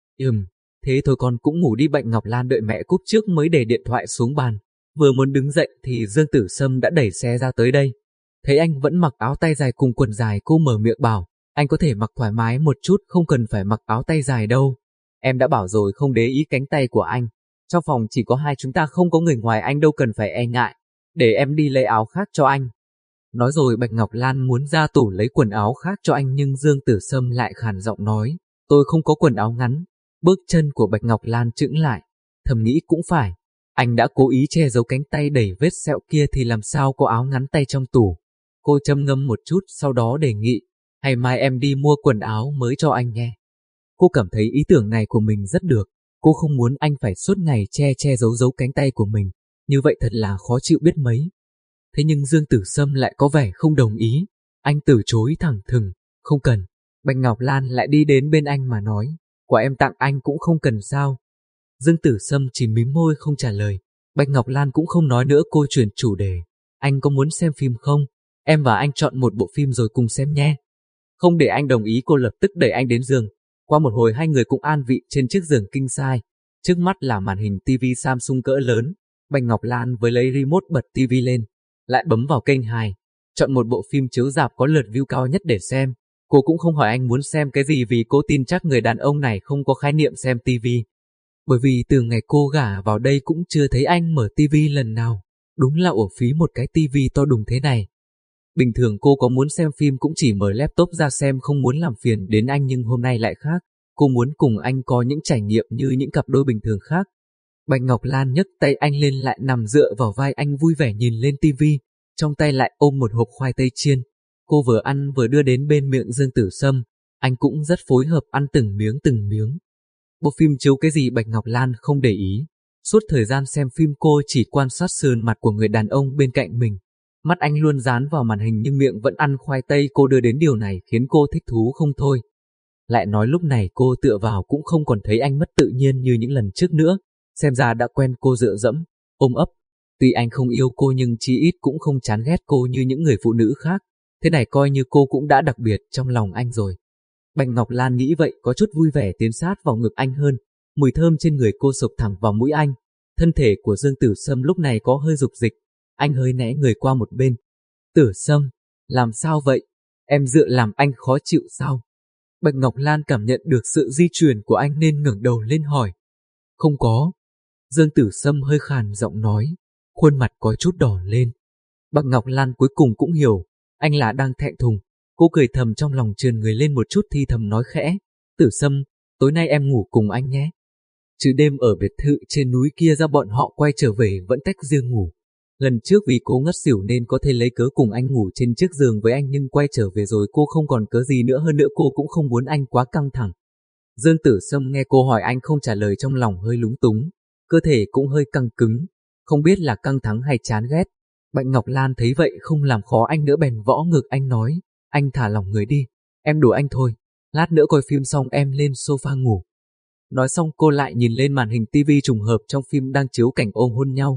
Thế thôi con cũng ngủ đi. Bạch Ngọc Lan đợi mẹ cúp trước mới để điện thoại xuống bàn. Vừa muốn đứng dậy thì Dương Tử Sâm đã đẩy xe ra tới đây. Thấy anh vẫn mặc áo tay dài cùng quần dài, cô mở miệng bảo, anh có thể mặc thoải mái một chút, không cần phải mặc áo tay dài đâu. Em đã bảo rồi không để ý cánh tay của anh. Trong phòng chỉ có hai chúng ta, không có người ngoài, anh đâu cần phải e ngại. Để em đi lấy áo khác cho anh. Nói rồi Bạch Ngọc Lan muốn ra tủ lấy quần áo khác cho anh, nhưng Dương Tử Sâm lại khàn giọng nói, tôi không có quần áo ngắn. Bước chân của Bạch Ngọc Lan chững lại, thầm nghĩ cũng phải, anh đã cố ý che giấu cánh tay đầy vết sẹo kia thì làm sao có áo ngắn tay trong tủ. Cô châm ngâm một chút sau đó đề nghị, hay mai em đi mua quần áo mới cho anh nhé. Cô cảm thấy ý tưởng này của mình rất được, cô không muốn anh phải suốt ngày che giấu cánh tay của mình, như vậy thật là khó chịu biết mấy. Thế nhưng Dương Tử Sâm lại có vẻ không đồng ý, anh từ chối thẳng thừng, không cần. Bạch Ngọc Lan lại đi đến bên anh mà nói, quà em tặng anh cũng không cần sao. Dương Tử Sâm chỉ mím môi không trả lời, Bạch Ngọc Lan cũng không nói nữa, cô chuyển chủ đề, anh có muốn xem phim không? Em và anh chọn một bộ phim rồi cùng xem nhé. Không để anh đồng ý, cô lập tức đẩy anh đến giường. Qua một hồi hai người cũng an vị trên chiếc giường king size. Trước mắt là màn hình TV Samsung cỡ lớn. Bạch Ngọc Lan với lấy remote bật TV lên, lại bấm vào kênh 2, chọn một bộ phim chiếu rạp có lượt view cao nhất để xem. Cô cũng không hỏi anh muốn xem cái gì vì cô tin chắc người đàn ông này không có khái niệm xem TV. Bởi vì từ ngày cô gả vào đây cũng chưa thấy anh mở TV lần nào. Đúng là uổng phí một cái TV to đùng thế này. Bình thường cô có muốn xem phim cũng chỉ mở laptop ra xem, không muốn làm phiền đến anh, nhưng hôm nay lại khác. Cô muốn cùng anh có những trải nghiệm như những cặp đôi bình thường khác. Bạch Ngọc Lan nhấc tay anh lên, lại nằm dựa vào vai anh vui vẻ nhìn lên tivi, trong tay lại ôm một hộp khoai tây chiên. Cô vừa ăn vừa đưa đến bên miệng Dương Tử Sâm, anh cũng rất phối hợp ăn từng miếng từng miếng. Bộ phim chiếu cái gì Bạch Ngọc Lan không để ý. Suốt thời gian xem phim cô chỉ quan sát sườn mặt của người đàn ông bên cạnh mình. Mắt anh luôn dán vào màn hình nhưng miệng vẫn ăn khoai tây, cô đưa đến điều này khiến cô thích thú không thôi. Lại nói lúc này cô tựa vào cũng không còn thấy anh mất tự nhiên như những lần trước nữa, xem ra đã quen cô dựa dẫm, ôm ấp. Tuy anh không yêu cô nhưng chí ít cũng không chán ghét cô như những người phụ nữ khác, thế này coi như cô cũng đã đặc biệt trong lòng anh rồi. Bạch Ngọc Lan nghĩ vậy có chút vui vẻ tiến sát vào ngực anh hơn, mùi thơm trên người cô sộc thẳng vào mũi anh. Thân thể của Dương Tử Sâm lúc này có hơi rục rịch, anh hơi né người qua một bên. Tử Sâm, làm sao vậy? Em dựa làm anh khó chịu sao? Bạch Ngọc Lan cảm nhận được sự di chuyển của anh nên ngẩng đầu lên hỏi. Không có. Dương Tử Sâm hơi khàn giọng nói, khuôn mặt có chút đỏ lên. Bạch Ngọc Lan cuối cùng cũng hiểu, anh là đang thẹn thùng. Cô cười thầm trong lòng, trườn người lên một chút thì thầm nói khẽ, Tử Sâm, tối nay em ngủ cùng anh nhé. Chứ đêm ở biệt thự trên núi kia ra bọn họ quay trở về vẫn tách riêng ngủ. Lần trước vì cô ngất xỉu nên có thể lấy cớ cùng anh ngủ trên chiếc giường với anh, nhưng quay trở về rồi cô không còn cớ gì nữa, hơn nữa cô cũng không muốn anh quá căng thẳng. Dương Tử Sâm nghe cô hỏi anh không trả lời trong lòng hơi lúng túng, cơ thể cũng hơi căng cứng, không biết là căng thẳng hay chán ghét. Bạch Ngọc Lan thấy vậy không làm khó anh nữa bèn võ ngực anh nói, anh thả lỏng người đi, em đùa anh thôi, lát nữa coi phim xong em lên sofa ngủ. Nói xong cô lại nhìn lên màn hình tivi, trùng hợp trong phim đang chiếu cảnh ôm hôn nhau.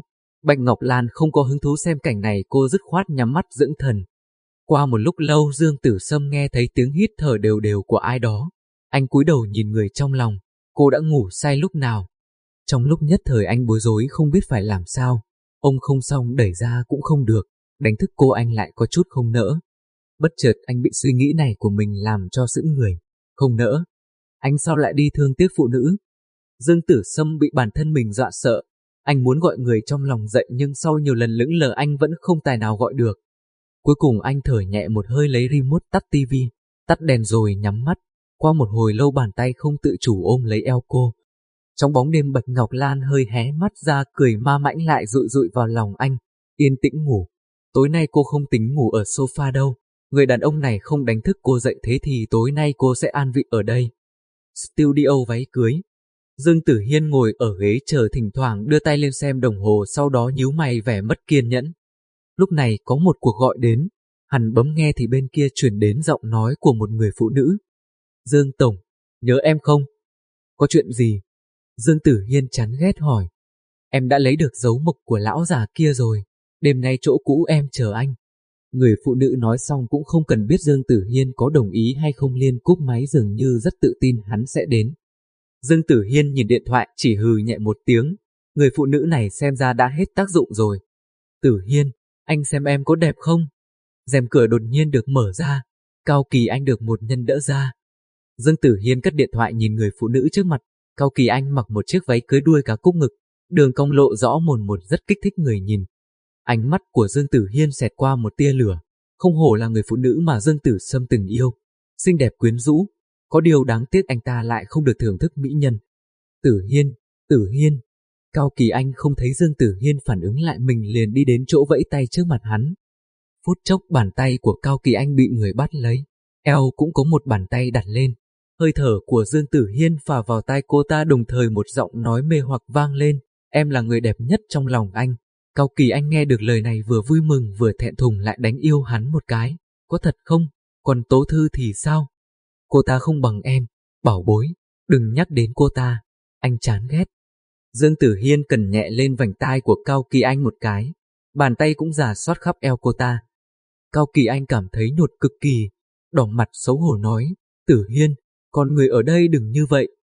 Bạch Ngọc Lan không có hứng thú xem cảnh này, cô dứt khoát nhắm mắt dưỡng thần. Qua một lúc lâu Dương Tử Sâm nghe thấy tiếng hít thở đều đều của ai đó. Anh cúi đầu nhìn người trong lòng, cô đã ngủ say lúc nào. Trong lúc nhất thời anh bối rối không biết phải làm sao. Ông không xong đẩy ra cũng không được, đánh thức cô anh lại có chút không nỡ. Bất chợt anh bị suy nghĩ này của mình làm cho sững người. Không nỡ. Anh sao lại đi thương tiếc phụ nữ? Dương Tử Sâm bị bản thân mình dọa sợ. Anh muốn gọi người trong lòng dậy nhưng sau nhiều lần lững lờ anh vẫn không tài nào gọi được. Cuối cùng anh thở nhẹ một hơi lấy remote tắt tivi, tắt đèn rồi nhắm mắt. Qua một hồi lâu bàn tay không tự chủ ôm lấy eo cô. Trong bóng đêm Bạch Ngọc Lan hơi hé mắt ra cười ma mãnh lại dụi dụi vào lòng anh. Yên tĩnh ngủ. Tối nay cô không tính ngủ ở sofa đâu. Người đàn ông này không đánh thức cô dậy, thế thì tối nay cô sẽ an vị ở đây. Studio váy cưới. Dương Tử Hiên ngồi ở ghế chờ, thỉnh thoảng đưa tay lên xem đồng hồ, sau đó nhíu mày vẻ mất kiên nhẫn. Lúc này có một cuộc gọi đến. Hắn bấm nghe thì bên kia truyền đến giọng nói của một người phụ nữ. Dương Tổng, nhớ em không? Có chuyện gì? Dương Tử Hiên chán ghét hỏi. Em đã lấy được dấu mộc của lão già kia rồi. Đêm nay chỗ cũ em chờ anh. Người phụ nữ nói xong cũng không cần biết Dương Tử Hiên có đồng ý hay không, liền cúp máy, dường như rất tự tin hắn sẽ đến. Dương Tử Hiên nhìn điện thoại chỉ hừ nhẹ một tiếng. Người phụ nữ này xem ra đã hết tác dụng rồi. Tử Hiên, anh xem em có đẹp không? Rèm cửa đột nhiên được mở ra. Cao Kỳ Anh được một nhân đỡ ra. Dương Tử Hiên cất điện thoại nhìn người phụ nữ trước mặt. Cao Kỳ Anh mặc một chiếc váy cưới đuôi cá cúc ngực, đường cong lộ rõ mồn một, rất kích thích người nhìn. Ánh mắt của Dương Tử Hiên xẹt qua một tia lửa. Không hổ là người phụ nữ mà Dương Tử Sâm từng yêu. Xinh đẹp quyến rũ. Có điều đáng tiếc anh ta lại không được thưởng thức mỹ nhân. Tử Hiên, Tử Hiên. Cao Kỳ Anh không thấy Dương Tử Hiên phản ứng lại mình liền đi đến chỗ vẫy tay trước mặt hắn. Phút chốc bàn tay của Cao Kỳ Anh bị người bắt lấy. Eo cũng có một bàn tay đặt lên. Hơi thở của Dương Tử Hiên phả vào tai cô ta, đồng thời một giọng nói mê hoặc vang lên. Em là người đẹp nhất trong lòng anh. Cao Kỳ Anh nghe được lời này vừa vui mừng vừa thẹn thùng lại đánh yêu hắn một cái. Có thật không? Còn Tố Thư thì sao? Cô ta không bằng em. Bảo bối, đừng nhắc đến cô ta. Anh chán ghét. Dương Tử Hiên cần nhẹ lên vành tai của Cao Kỳ Anh một cái. Bàn tay cũng rà soát khắp eo cô ta. Cao Kỳ Anh cảm thấy nhột cực kỳ. Đỏ mặt xấu hổ nói. Tử Hiên, con người ở đây đừng như vậy.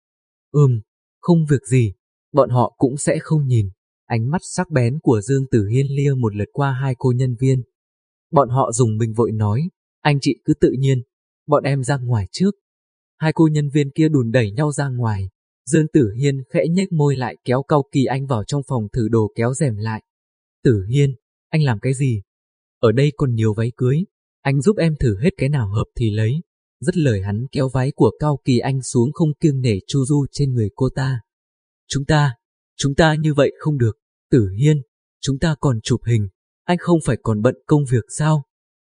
Không việc gì. Bọn họ cũng sẽ không nhìn. Ánh mắt sắc bén của Dương Tử Hiên lia một lượt qua hai cô nhân viên. Bọn họ dùng mình vội nói. Anh chị cứ tự nhiên. Bọn em ra ngoài trước. Hai cô nhân viên kia đùn đẩy nhau ra ngoài. Dương Tử Hiên khẽ nhếch môi lại kéo Cao Kỳ Anh vào trong phòng thử đồ, kéo rèm lại. Tử Hiên, anh làm cái gì? Ở đây còn nhiều váy cưới. Anh giúp em thử hết cái nào hợp thì lấy. Dứt lời hắn kéo váy của Cao Kỳ Anh xuống, không kiêng nể chu du trên người cô ta. Chúng ta như vậy không được. Tử Hiên, chúng ta còn chụp hình. Anh không phải còn bận công việc sao?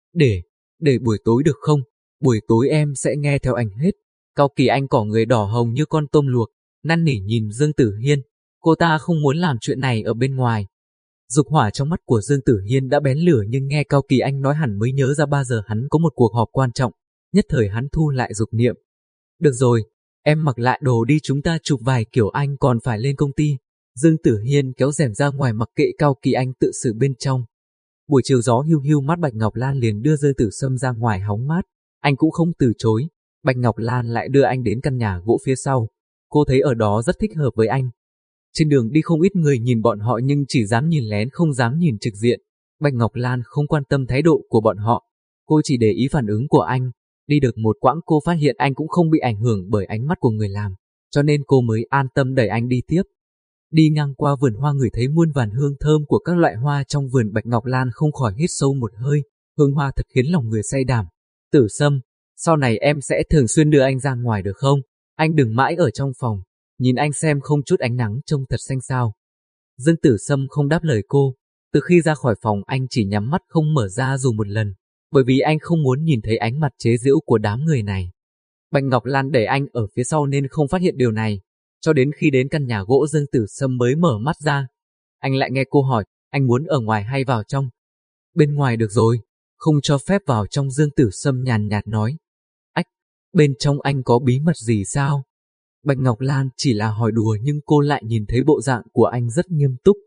Để buổi tối được không? Buổi tối em sẽ nghe theo anh hết. Cao Kỳ Anh cỏ người đỏ hồng như con tôm luộc, năn nỉ nhìn Dương Tử Hiên. Cô ta không muốn làm chuyện này ở bên ngoài. Dục hỏa trong mắt của Dương Tử Hiên đã bén lửa, nhưng nghe Cao Kỳ Anh nói hẳn mới nhớ ra 3 giờ hắn có một cuộc họp quan trọng. Nhất thời hắn thu lại dục niệm. Được rồi, em mặc lại đồ đi, chúng ta chụp vài kiểu, anh còn phải lên công ty. Dương Tử Hiên kéo rèm ra ngoài mặc kệ Cao Kỳ Anh tự xử bên trong. Buổi chiều gió hiu hiu mát, Bạch Ngọc Lan liền đưa Dương Tử Sâm ra ngoài hóng mát. Anh cũng không từ chối. Bạch Ngọc Lan lại đưa anh đến căn nhà gỗ phía sau. Cô thấy ở đó rất thích hợp với anh. Trên đường đi không ít người nhìn bọn họ nhưng chỉ dám nhìn lén không dám nhìn trực diện. Bạch Ngọc Lan không quan tâm thái độ của bọn họ. Cô chỉ để ý phản ứng của anh. Đi được một quãng cô phát hiện anh cũng không bị ảnh hưởng bởi ánh mắt của người làm. Cho nên cô mới an tâm đẩy anh đi tiếp. Đi ngang qua vườn hoa ngửi thấy muôn vàn hương thơm của các loại hoa trong vườn, Bạch Ngọc Lan không khỏi hít sâu một hơi. Hương hoa thật khiến lòng người say đắm. Tử Sâm, sau này em sẽ thường xuyên đưa anh ra ngoài được không? Anh đừng mãi ở trong phòng. Nhìn anh xem không chút ánh nắng trông thật xanh xao. Dương Tử Sâm không đáp lời cô. Từ khi ra khỏi phòng anh chỉ nhắm mắt không mở ra dù một lần. Bởi vì anh không muốn nhìn thấy ánh mặt chế giễu của đám người này. Bạch Ngọc Lan đẩy anh ở phía sau nên không phát hiện điều này. Cho đến khi đến căn nhà gỗ, Dương Tử Sâm mới mở mắt ra. Anh lại nghe cô hỏi, anh muốn ở ngoài hay vào trong? Bên ngoài được rồi, không cho phép vào trong. Dương Tử Sâm nhàn nhạt nói. Ách, bên trong anh có bí mật gì sao? Bạch Ngọc Lan chỉ là hỏi đùa nhưng cô lại nhìn thấy bộ dạng của anh rất nghiêm túc.